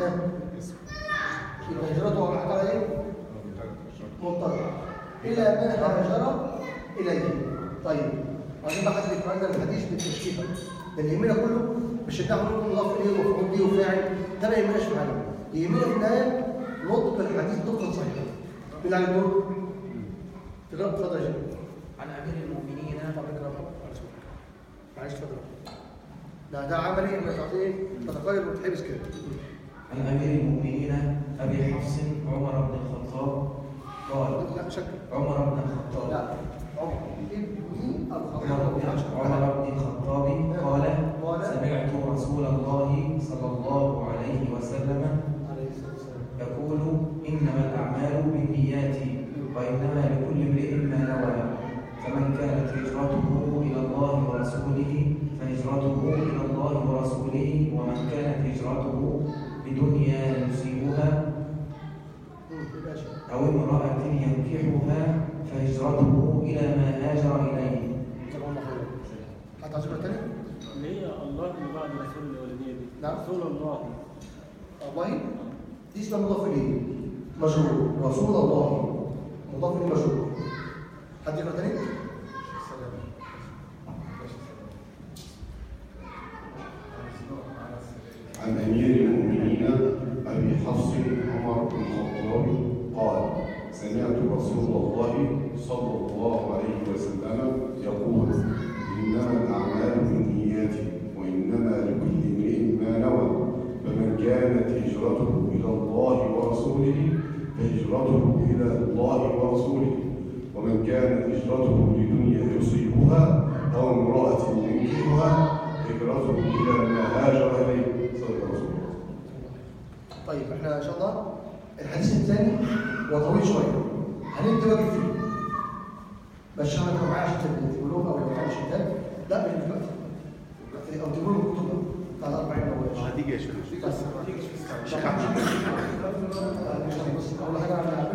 Speaker 1: يبقى هجرته على ايه؟ مبتدا الى ما هاجر اليه. طيب عايزين بقى حد يقرا لنا الحديث بالتشكيله. ده اللي يهمنا كله مش ان احنا نقول مضاف اليه ومفعول به وفاعل. ده ما يهمناش في حاجه. يهمنا في النهايه نطق الحديث نطقا صحيحا. مين على الدور؟ تقرا اتفضل يا شيخ.
Speaker 7: عن امير المؤمنين.
Speaker 1: طب اقرا معلش اتفضل. ده ده عملي ما تعطيه تتغير وتحبس كده.
Speaker 10: عن امير المؤمنين ابي حفص عمر بن الخطاب قال
Speaker 1: لا شك
Speaker 10: عمر بن الخطاب
Speaker 1: لا عمر ابن الخطاب
Speaker 10: عمر بن الخطاب قال سمعت رسول الله صلى الله عليه وسلم يقول انما الاعمال بالنيات وانما لكل امرئ ما نوى فمن كانت هجرته الى الله ورسوله فهجرته الى الله ورسوله ومن كانت هجرته لدنيا يصيبها أو امرأة ينكحها فهجرته إلى ما هاجر إليه.
Speaker 1: حتى عزيزنا الثاني؟
Speaker 6: اللي هي الله اللي بعد رسول الوالدية دي.
Speaker 1: نعم.
Speaker 6: رسول الله.
Speaker 1: الله دي اسمها مضاف إليه مجرور. رسول الله مضاف إليه مجرور. حد يقرأ ثاني؟
Speaker 11: عن أمير المؤمنين أبي حفص عمر بن الخطاب قال سمعت رسول الله صلى الله عليه وسلم يقول إنما الأعمال بالنيات وإنما لكل امرئ ما نوى فمن كانت هجرته إلى الله ورسوله فهجرته إلى الله ورسوله ومن كانت هجرته لدنيا يصيبها أو امرأة ينكحها هجرته إلى ما هاجر إليه.
Speaker 1: طيب احنا ان شاء الله الحديث الثاني هو طويل شويه هندي واجب فيه بس انا كانوا معايا عشان تقول لهم او ما تعملش كتاب لا مش دلوقتي او تقول لهم كتب بتاع الأربعين نووي
Speaker 9: هتيجي يا شيخ
Speaker 1: بس
Speaker 9: الشيخ احمد
Speaker 1: بص اول حاجه انا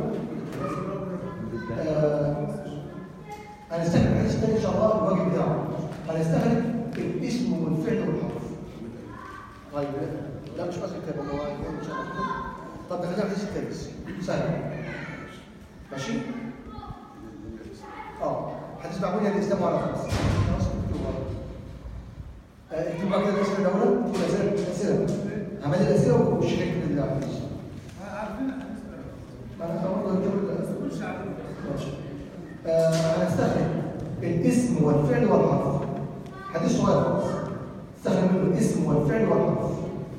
Speaker 1: هعمله هنستخدم الحديث الثاني ان شاء الله الواجب بتاعه هنستخدم الاسم والفعل والحرف. طيب لا مش ماسك كتاب هو ان شاء الله. طب ده خلينا الحديث الثالث سهل ماشي. اه حديث مع بني الاسلام على خمس. خلاص اكتبوا اكتبوا بقى كده الاسئله الاولى، تكون اسئله اسئله عمل الاسئله والشريك للحديث.
Speaker 5: عارفين
Speaker 1: انا برضه هكتب
Speaker 5: مش عارفين
Speaker 1: ماشي. هنستخدم الاسم والفعل والحرف. حديث صغير خالص. استخدم منه الاسم والفعل والحرف.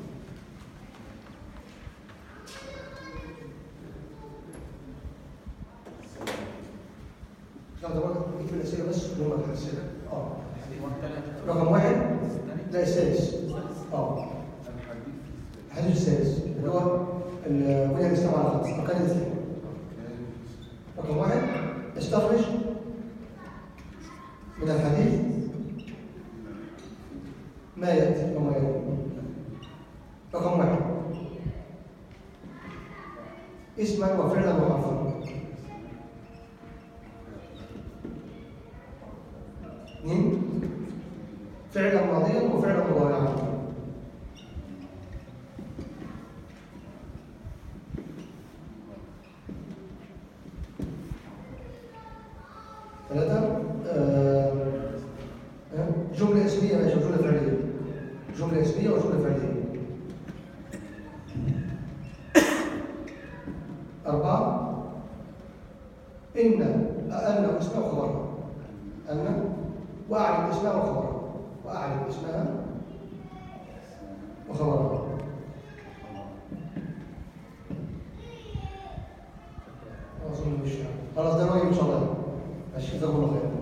Speaker 1: هذا برضه نجيب الاسئله بس اللي هم الاسئله. اه رقم واحد لا السادس. اه الحديث السادس اللي هو بني الاسلام على خمس اركان الاسلام. رقم واحد استخرج من الحديث ما ياتي وما ياتي. رقم واحد اسما وفعلا وحرفا. اثنين فعلا ماضيا وفعلا مضارعا. ثلاثة آه جملة اسمية ماشي وجملة فعلية. جملة اسمية وجملة فعلية. أربعة إن أن اسمها وخبرها. أن وأعلم اسمها وخبرها. وأعلم اسمها وخبرها. أظن مش خلاص ده رأيي إن شاء الله. ماشي جزاكم الله خير.